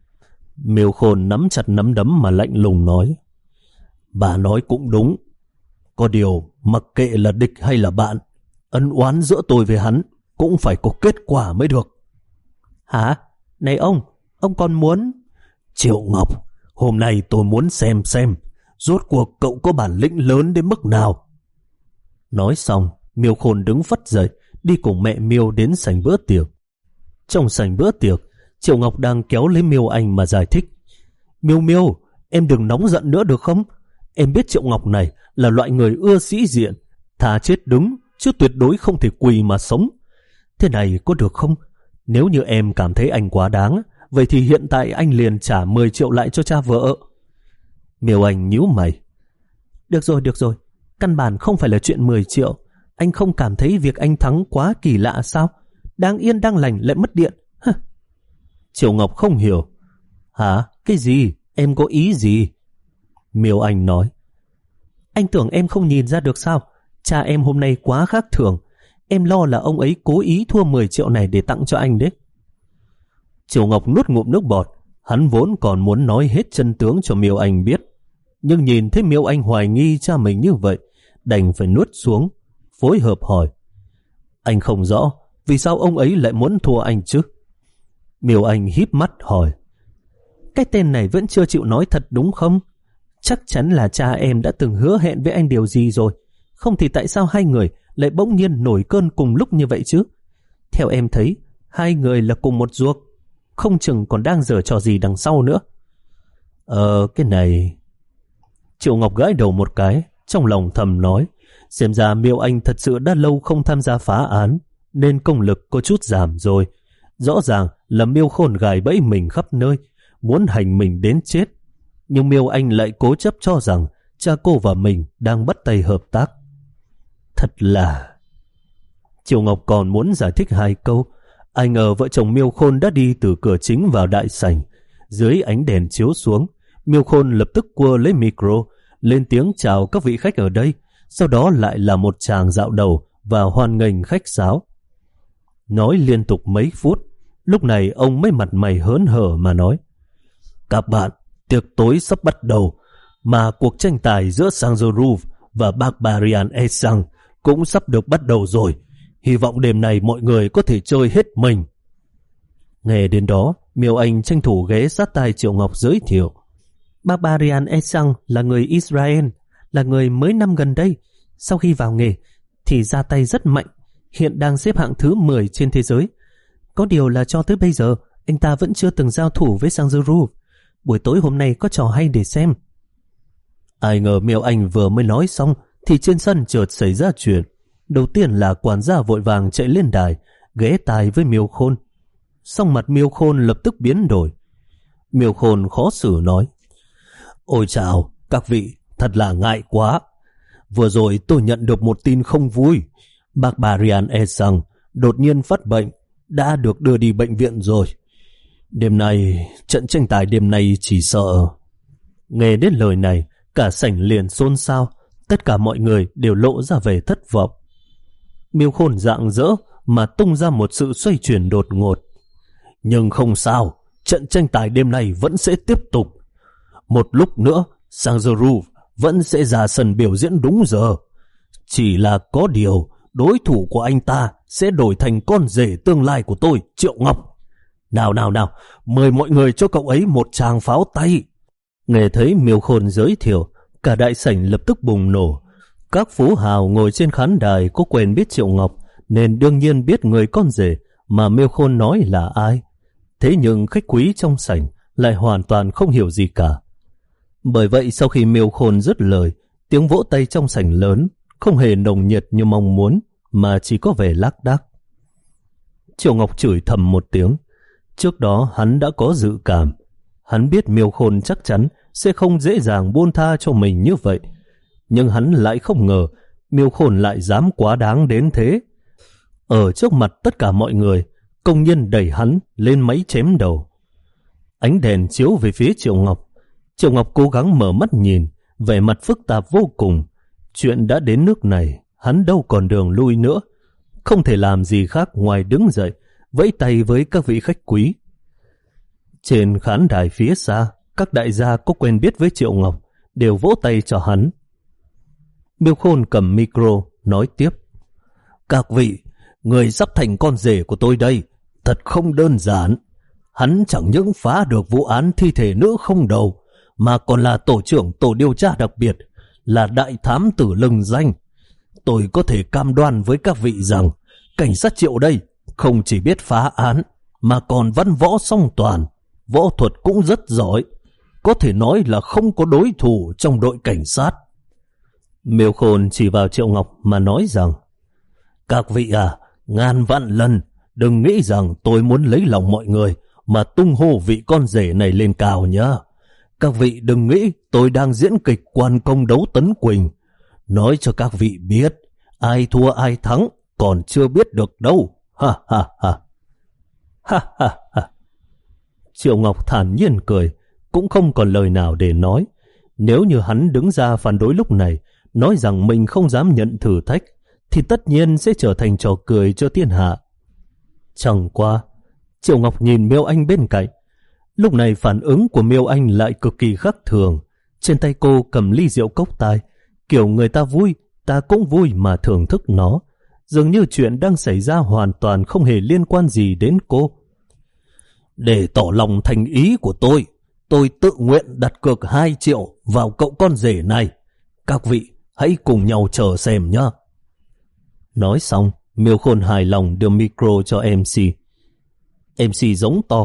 Miêu Khôn nắm chặt nắm đấm mà lạnh lùng nói. Bà nói cũng đúng. Có điều, mặc kệ là địch hay là bạn, ân oán giữa tôi với hắn cũng phải có kết quả mới được. Hả? Này ông, ông còn muốn... Triệu Ngọc, hôm nay tôi muốn xem xem rốt cuộc cậu có bản lĩnh lớn đến mức nào. Nói xong, Miêu Khôn đứng phắt dậy, đi cùng mẹ Miêu đến sảnh bữa tiệc. Trong sảnh bữa tiệc, Triệu Ngọc đang kéo lấy Miêu Anh mà giải thích. Miêu Miêu, em đừng nóng giận nữa được không? Em biết Triệu Ngọc này là loại người ưa sĩ diện, thà chết đứng chứ tuyệt đối không thể quỳ mà sống. Thế này có được không? Nếu như em cảm thấy anh quá đáng, vậy thì hiện tại anh liền trả mười triệu lại cho cha vợ. Miêu Anh nhíu mày. Được rồi, được rồi, căn bản không phải là chuyện mười triệu. Anh không cảm thấy việc anh thắng quá kỳ lạ sao? Đang yên đang lành lại mất điện. Hả? Triệu Ngọc không hiểu. Hả? Cái gì? Em có ý gì? Miêu Anh nói. Anh tưởng em không nhìn ra được sao? Cha em hôm nay quá khác thường. Em lo là ông ấy cố ý thua mười triệu này để tặng cho anh đấy. Triệu Ngọc nuốt ngụm nước bọt. Hắn vốn còn muốn nói hết chân tướng cho Miêu Anh biết, nhưng nhìn thấy Miêu Anh hoài nghi cha mình như vậy, đành phải nuốt xuống, phối hợp hỏi. Anh không rõ vì sao ông ấy lại muốn thua anh chứ? Miêu Anh híp mắt hỏi. Cái tên này vẫn chưa chịu nói thật đúng không? Chắc chắn là cha em đã từng hứa hẹn với anh điều gì rồi. Không thì tại sao hai người lại bỗng nhiên nổi cơn cùng lúc như vậy chứ? Theo em thấy, hai người là cùng một ruột, không chừng còn đang giở trò gì đằng sau nữa. Ờ, cái này... Triệu Ngọc gãi đầu một cái, trong lòng thầm nói, xem ra Miêu Anh thật sự đã lâu không tham gia phá án, nên công lực có chút giảm rồi. Rõ ràng là Miêu Khôn gài bẫy mình khắp nơi, muốn hành mình đến chết. Nhưng Miêu Anh lại cố chấp cho rằng cha cô và mình đang bắt tay hợp tác. Thật là... Triệu Ngọc còn muốn giải thích hai câu, ai ngờ vợ chồng Miêu Khôn đã đi từ cửa chính vào đại sảnh. Dưới ánh đèn chiếu xuống, Miêu Khôn lập tức quơ lấy micro, lên tiếng chào các vị khách ở đây, sau đó lại là một tràng dạo đầu và hoan nghênh khách sáo. Nói liên tục mấy phút, lúc này ông mới mặt mày hớn hở mà nói. Các bạn, tiệc tối sắp bắt đầu, mà cuộc tranh tài giữa Sanzorov và Barbarian Esang cũng sắp được bắt đầu rồi. Hy vọng đêm này mọi người có thể chơi hết mình. Nghe đến đó, Miêu Anh tranh thủ ghé sát tai Triệu Ngọc giới thiệu. Barbarian Esang là người Israel, là người mới năm gần đây. Sau khi vào nghề thì ra tay rất mạnh, hiện đang xếp hạng thứ mười trên thế giới. Có điều là cho tới bây giờ anh ta vẫn chưa từng giao thủ với Sanzorov. Buổi tối hôm nay có trò hay để xem. Ai ngờ Miêu Anh vừa mới nói xong thì trên sân chợt xảy ra chuyện. Đầu tiên là quản gia vội vàng chạy lên đài, ghé tai với Miêu Khôn. Xong mặt Miêu Khôn lập tức biến đổi. Miêu Khôn khó xử nói. Ôi chào, các vị, thật là ngại quá. Vừa rồi tôi nhận được một tin không vui. Barbarian Esang đột nhiên phát bệnh, đã được đưa đi bệnh viện rồi. Đêm nay, trận tranh tài đêm nay chỉ sợ... Nghe đến lời này, cả sảnh liền xôn xao, tất cả mọi người đều lộ ra vẻ thất vọng. Miêu Khôn rạng rỡ mà tung ra một sự xoay chuyển đột ngột. Nhưng không sao, trận tranh tài đêm nay vẫn sẽ tiếp tục. Một lúc nữa, Sanzorov vẫn sẽ ra sân biểu diễn đúng giờ. Chỉ là có điều, đối thủ của anh ta sẽ đổi thành con rể tương lai của tôi, Triệu Ngọc. Nào nào nào, mời mọi người cho cậu ấy một tràng pháo tay. Nghe thấy Miêu Khôn giới thiệu, cả đại sảnh lập tức bùng nổ. Các phú hào ngồi trên khán đài có quen biết Triệu Ngọc, nên đương nhiên biết người con rể mà Miêu Khôn nói là ai. Thế nhưng khách quý trong sảnh lại hoàn toàn không hiểu gì cả. Bởi vậy sau khi Miêu Khôn dứt lời, tiếng vỗ tay trong sảnh lớn, không hề nồng nhiệt như mong muốn, mà chỉ có vẻ lác đác. Triệu Ngọc chửi thầm một tiếng. Trước đó hắn đã có dự cảm. Hắn biết Miêu Khôn chắc chắn sẽ không dễ dàng buông tha cho mình như vậy. Nhưng hắn lại không ngờ Miêu Khôn lại dám quá đáng đến thế. Ở trước mặt tất cả mọi người, công nhân đẩy hắn lên máy chém đầu. Ánh đèn chiếu về phía Triệu Ngọc. Triệu Ngọc cố gắng mở mắt nhìn, vẻ mặt phức tạp vô cùng. Chuyện đã đến nước này, hắn đâu còn đường lui nữa. Không thể làm gì khác ngoài đứng dậy, vẫy tay với các vị khách quý. Trên khán đài phía xa, các đại gia có quen biết với Triệu Ngọc đều vỗ tay cho hắn. Miêu Khôn cầm micro nói tiếp: các vị, người sắp thành con rể của tôi đây, thật không đơn giản. Hắn chẳng những phá được vụ án thi thể nữ không đầu, mà còn là tổ trưởng tổ điều tra đặc biệt, là đại thám tử lừng danh. Tôi có thể cam đoan với các vị rằng cảnh sát Triệu đây không chỉ biết phá án, mà còn văn võ song toàn, võ thuật cũng rất giỏi, có thể nói là không có đối thủ trong đội cảnh sát. Miêu Khôn chỉ vào Triệu Ngọc mà nói rằng: các vị à, ngàn vạn lần đừng nghĩ rằng tôi muốn lấy lòng mọi người mà tung hô vị con rể này lên cao nhá. Các vị đừng nghĩ tôi đang diễn kịch quan công đấu Tấn Quỳnh. Nói cho các vị biết, ai thua ai thắng còn chưa biết được đâu. Ha ha ha. Ha ha ha. Triệu Ngọc thản nhiên cười, cũng không còn lời nào để nói. Nếu như hắn đứng ra phản đối lúc này, nói rằng mình không dám nhận thử thách, thì tất nhiên sẽ trở thành trò cười cho thiên hạ. Chẳng qua, Triệu Ngọc nhìn Miêu Anh bên cạnh. Lúc này phản ứng của Miêu Anh lại cực kỳ khác thường. Trên tay cô cầm ly rượu cốc tai, kiểu người ta vui, ta cũng vui mà thưởng thức nó. Dường như chuyện đang xảy ra hoàn toàn không hề liên quan gì đến cô. Để tỏ lòng thành ý của tôi, tôi tự nguyện đặt cược hai triệu vào cậu con rể này. Các vị hãy cùng nhau chờ xem nhé. Nói xong, Miêu Khôn hài lòng đưa micro cho em xê. em xê giống to: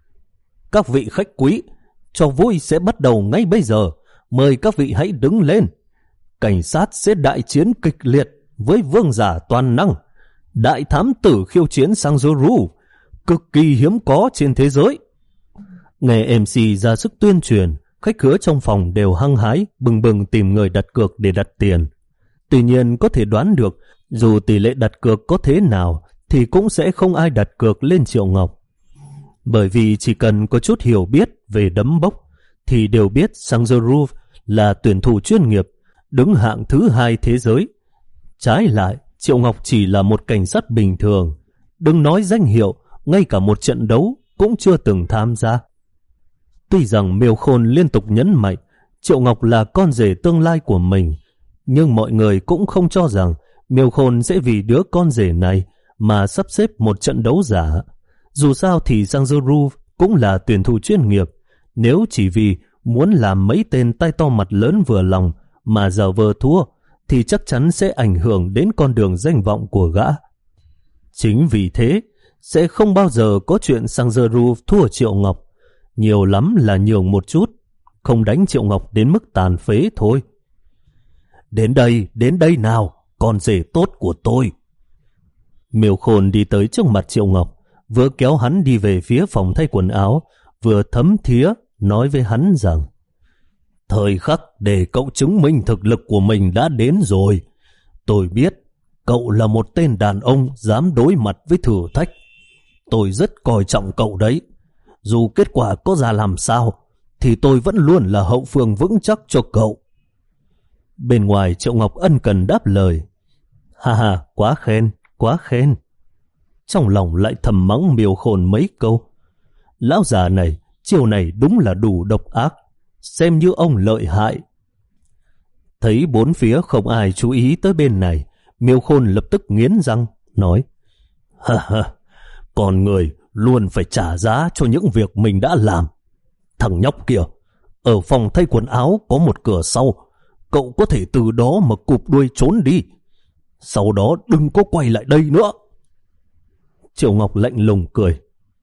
các vị khách quý, trò vui sẽ bắt đầu ngay bây giờ. Mời các vị hãy đứng lên. Cảnh sát sẽ đại chiến kịch liệt với vương giả toàn năng. Đại thám tử khiêu chiến Sanzoru, cực kỳ hiếm có trên thế giới. Nghe em xê ra sức tuyên truyền, khách khứa trong phòng đều hăng hái bừng bừng tìm người đặt cược để đặt tiền. Tuy nhiên có thể đoán được, dù tỷ lệ đặt cược có thế nào thì cũng sẽ không ai đặt cược lên Triệu Ngọc. Bởi vì chỉ cần có chút hiểu biết về đấm bốc thì đều biết Sanzoru là tuyển thủ chuyên nghiệp, đứng hạng thứ hai thế giới. Trái lại, Triệu Ngọc chỉ là một cảnh sát bình thường, đừng nói danh hiệu, ngay cả một trận đấu cũng chưa từng tham gia. Tuy rằng Miêu Khôn liên tục nhấn mạnh Triệu Ngọc là con rể tương lai của mình, nhưng mọi người cũng không cho rằng Miêu Khôn sẽ vì đứa con rể này mà sắp xếp một trận đấu giả. Dù sao thì Sanzoru cũng là tuyển thủ chuyên nghiệp, nếu chỉ vì muốn làm mấy tên tay to mặt lớn vừa lòng mà giờ vờ thua thì chắc chắn sẽ ảnh hưởng đến con đường danh vọng của gã. Chính vì thế, sẽ không bao giờ có chuyện Sanzoru thua Triệu Ngọc, nhiều lắm là nhường một chút, không đánh Triệu Ngọc đến mức tàn phế thôi. Đến đây, đến đây nào, con rể tốt của tôi. Miêu Khôn đi tới trước mặt Triệu Ngọc, vừa kéo hắn đi về phía phòng thay quần áo, vừa thấm thía nói với hắn rằng: thời khắc để cậu chứng minh thực lực của mình đã đến rồi. Tôi biết cậu là một tên đàn ông dám đối mặt với thử thách. Tôi rất coi trọng cậu đấy. Dù kết quả có ra làm sao, thì tôi vẫn luôn là hậu phương vững chắc cho cậu. Bên ngoài Triệu Ngọc ân cần đáp lời: ha ha, quá khen, quá khen. Trong lòng lại thầm mắng Miêu Khôn mấy câu. Lão già này, chiều này đúng là đủ độc ác, xem như ông lợi hại. Thấy bốn phía không ai chú ý tới bên này, Miêu Khôn lập tức nghiến răng, nói: ha ha, con người luôn phải trả giá cho những việc mình đã làm. Thằng nhóc kia, ở phòng thay quần áo có một cửa sau, cậu có thể từ đó mà cụp đuôi trốn đi. Sau đó đừng có quay lại đây nữa. Triệu Ngọc lạnh lùng cười.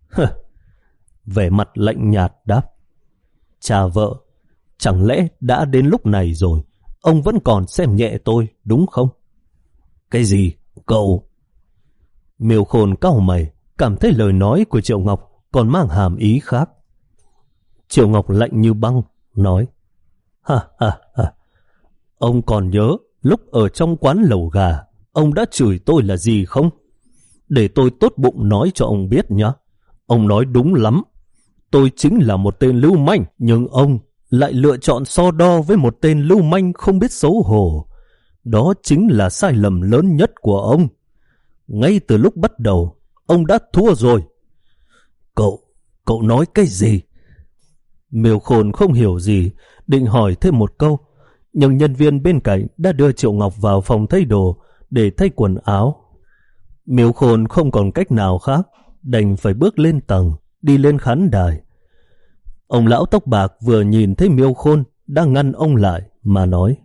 Vẻ mặt lạnh nhạt đáp: cha vợ, chẳng lẽ đã đến lúc này rồi, ông vẫn còn xem nhẹ tôi đúng không? Cái gì, cậu? Miêu Khôn cau mày, cảm thấy lời nói của Triệu Ngọc còn mang hàm ý khác. Triệu Ngọc lạnh như băng, nói: ha ha ha, ông còn nhớ lúc ở trong quán lẩu gà, ông đã chửi tôi là gì không? Để tôi tốt bụng nói cho ông biết nhá. Ông nói đúng lắm. Tôi chính là một tên lưu manh, nhưng ông lại lựa chọn so đo với một tên lưu manh không biết xấu hổ. Đó chính là sai lầm lớn nhất của ông. Ngay từ lúc bắt đầu, ông đã thua rồi. Cậu, cậu nói cái gì? Miêu Khôn không hiểu gì, định hỏi thêm một câu, nhưng nhân viên bên cạnh đã đưa Triệu Ngọc vào phòng thay đồ để thay quần áo. Miêu Khôn không còn cách nào khác, đành phải bước lên tầng, đi lên khán đài. Ông lão tóc bạc vừa nhìn thấy Miêu Khôn đã ngăn ông lại mà nói: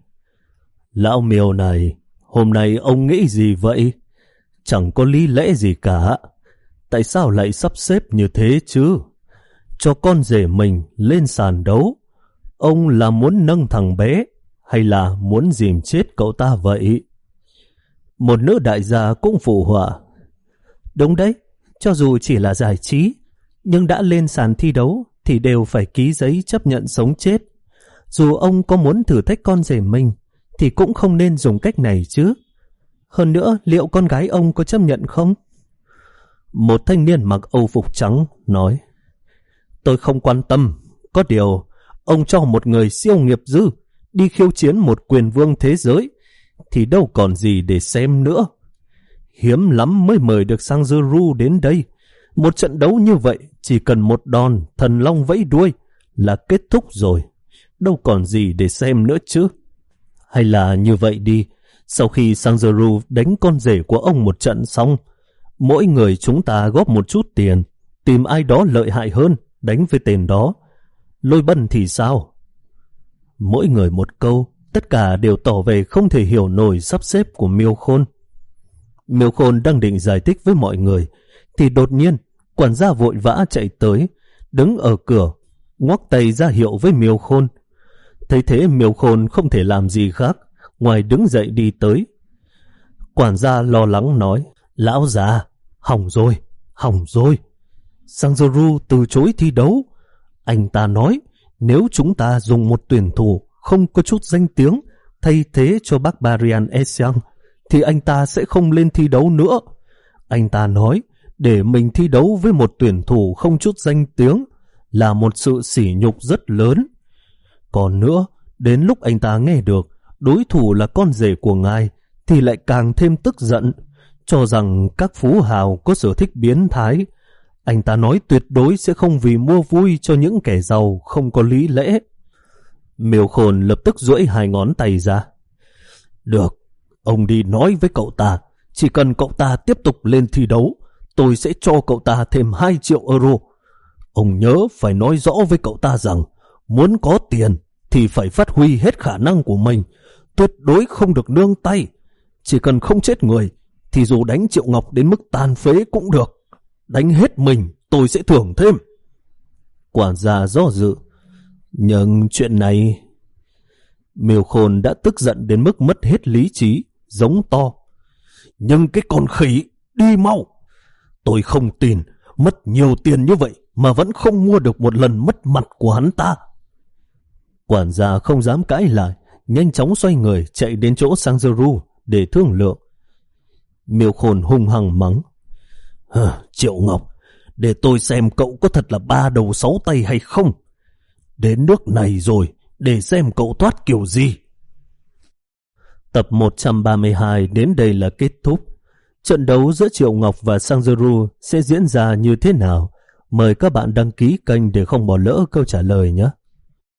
Lão Miêu này, hôm nay ông nghĩ gì vậy? Chẳng có lý lẽ gì cả. Tại sao lại sắp xếp như thế chứ? Cho con rể mình lên sàn đấu, ông là muốn nâng thằng bé hay là muốn dìm chết cậu ta vậy? Một nữ đại gia cũng phụ họa: Đúng đấy, cho dù chỉ là giải trí, nhưng đã lên sàn thi đấu thì đều phải ký giấy chấp nhận sống chết. Dù ông có muốn thử thách con rể mình thì cũng không nên dùng cách này chứ. Hơn nữa, liệu con gái ông có chấp nhận không? Một thanh niên mặc âu phục trắng nói: Tôi không quan tâm. Có điều, ông cho một người siêu nghiệp dư đi khiêu chiến một quyền vương thế giới thì đâu còn gì để xem nữa. Hiếm lắm mới mời được Sang Zuru đến đây. Một trận đấu như vậy chỉ cần một đòn thần long vẫy đuôi là kết thúc rồi. Đâu còn gì để xem nữa chứ. Hay là như vậy đi, sau khi Sang Zuru đánh con rể của ông một trận xong, mỗi người chúng ta góp một chút tiền, tìm ai đó lợi hại hơn, đánh với tên đó. Lôi Bân thì sao? Mỗi người một câu, tất cả đều tỏ về không thể hiểu nổi sắp xếp của Miêu Khôn. Miêu Khôn đang định giải thích với mọi người, thì đột nhiên quản gia vội vã chạy tới, đứng ở cửa, ngoắc tay ra hiệu với Miêu Khôn. Thấy thế Miêu Khôn không thể làm gì khác ngoài đứng dậy đi tới. Quản gia lo lắng nói: Lão già, hỏng rồi, hỏng rồi. Sang Zuru từ chối thi đấu. Anh ta nói nếu chúng ta dùng một tuyển thủ không có chút danh tiếng thay thế cho bác Barian Esiang thì anh ta sẽ không lên thi đấu nữa. Anh ta nói để mình thi đấu với một tuyển thủ không chút danh tiếng là một sự sỉ nhục rất lớn. Còn nữa, đến lúc anh ta nghe được đối thủ là con rể của ngài thì lại càng thêm tức giận, cho rằng các phú hào có sở thích biến thái. Anh ta nói tuyệt đối sẽ không vì mua vui cho những kẻ giàu không có lý lẽ. Miêu Khôn lập tức duỗi hai ngón tay ra. Được, ông đi nói với cậu ta, chỉ cần cậu ta tiếp tục lên thi đấu, tôi sẽ cho cậu ta thêm hai triệu euro. Ông nhớ phải nói rõ với cậu ta rằng muốn có tiền thì phải phát huy hết khả năng của mình, tuyệt đối không được nương tay. Chỉ cần không chết người thì dù đánh Triệu Ngọc đến mức tàn phế cũng được. Đánh hết mình tôi sẽ thưởng thêm. Quản gia do dự: Nhưng chuyện này... Miêu Khôn đã tức giận đến mức mất hết lý trí, giống to: Nhưng cái con khỉ, đi mau! Tôi không tin mất nhiều tiền như vậy mà vẫn không mua được một lần mất mặt của hắn ta. Quản gia không dám cãi lại, nhanh chóng xoay người chạy đến chỗ Sang Zuru để thương lượng. Miêu Khôn hung hăng mắng: Triệu Ngọc, để tôi xem cậu có thật là ba đầu sáu tay hay không. Đến nước này rồi, để xem cậu thoát kiểu gì. Tập một trăm ba mươi hai đến đây là kết thúc. Trận đấu giữa Triệu Ngọc và Sang Zuru sẽ diễn ra như thế nào? Mời các bạn đăng ký kênh để không bỏ lỡ câu trả lời nhé.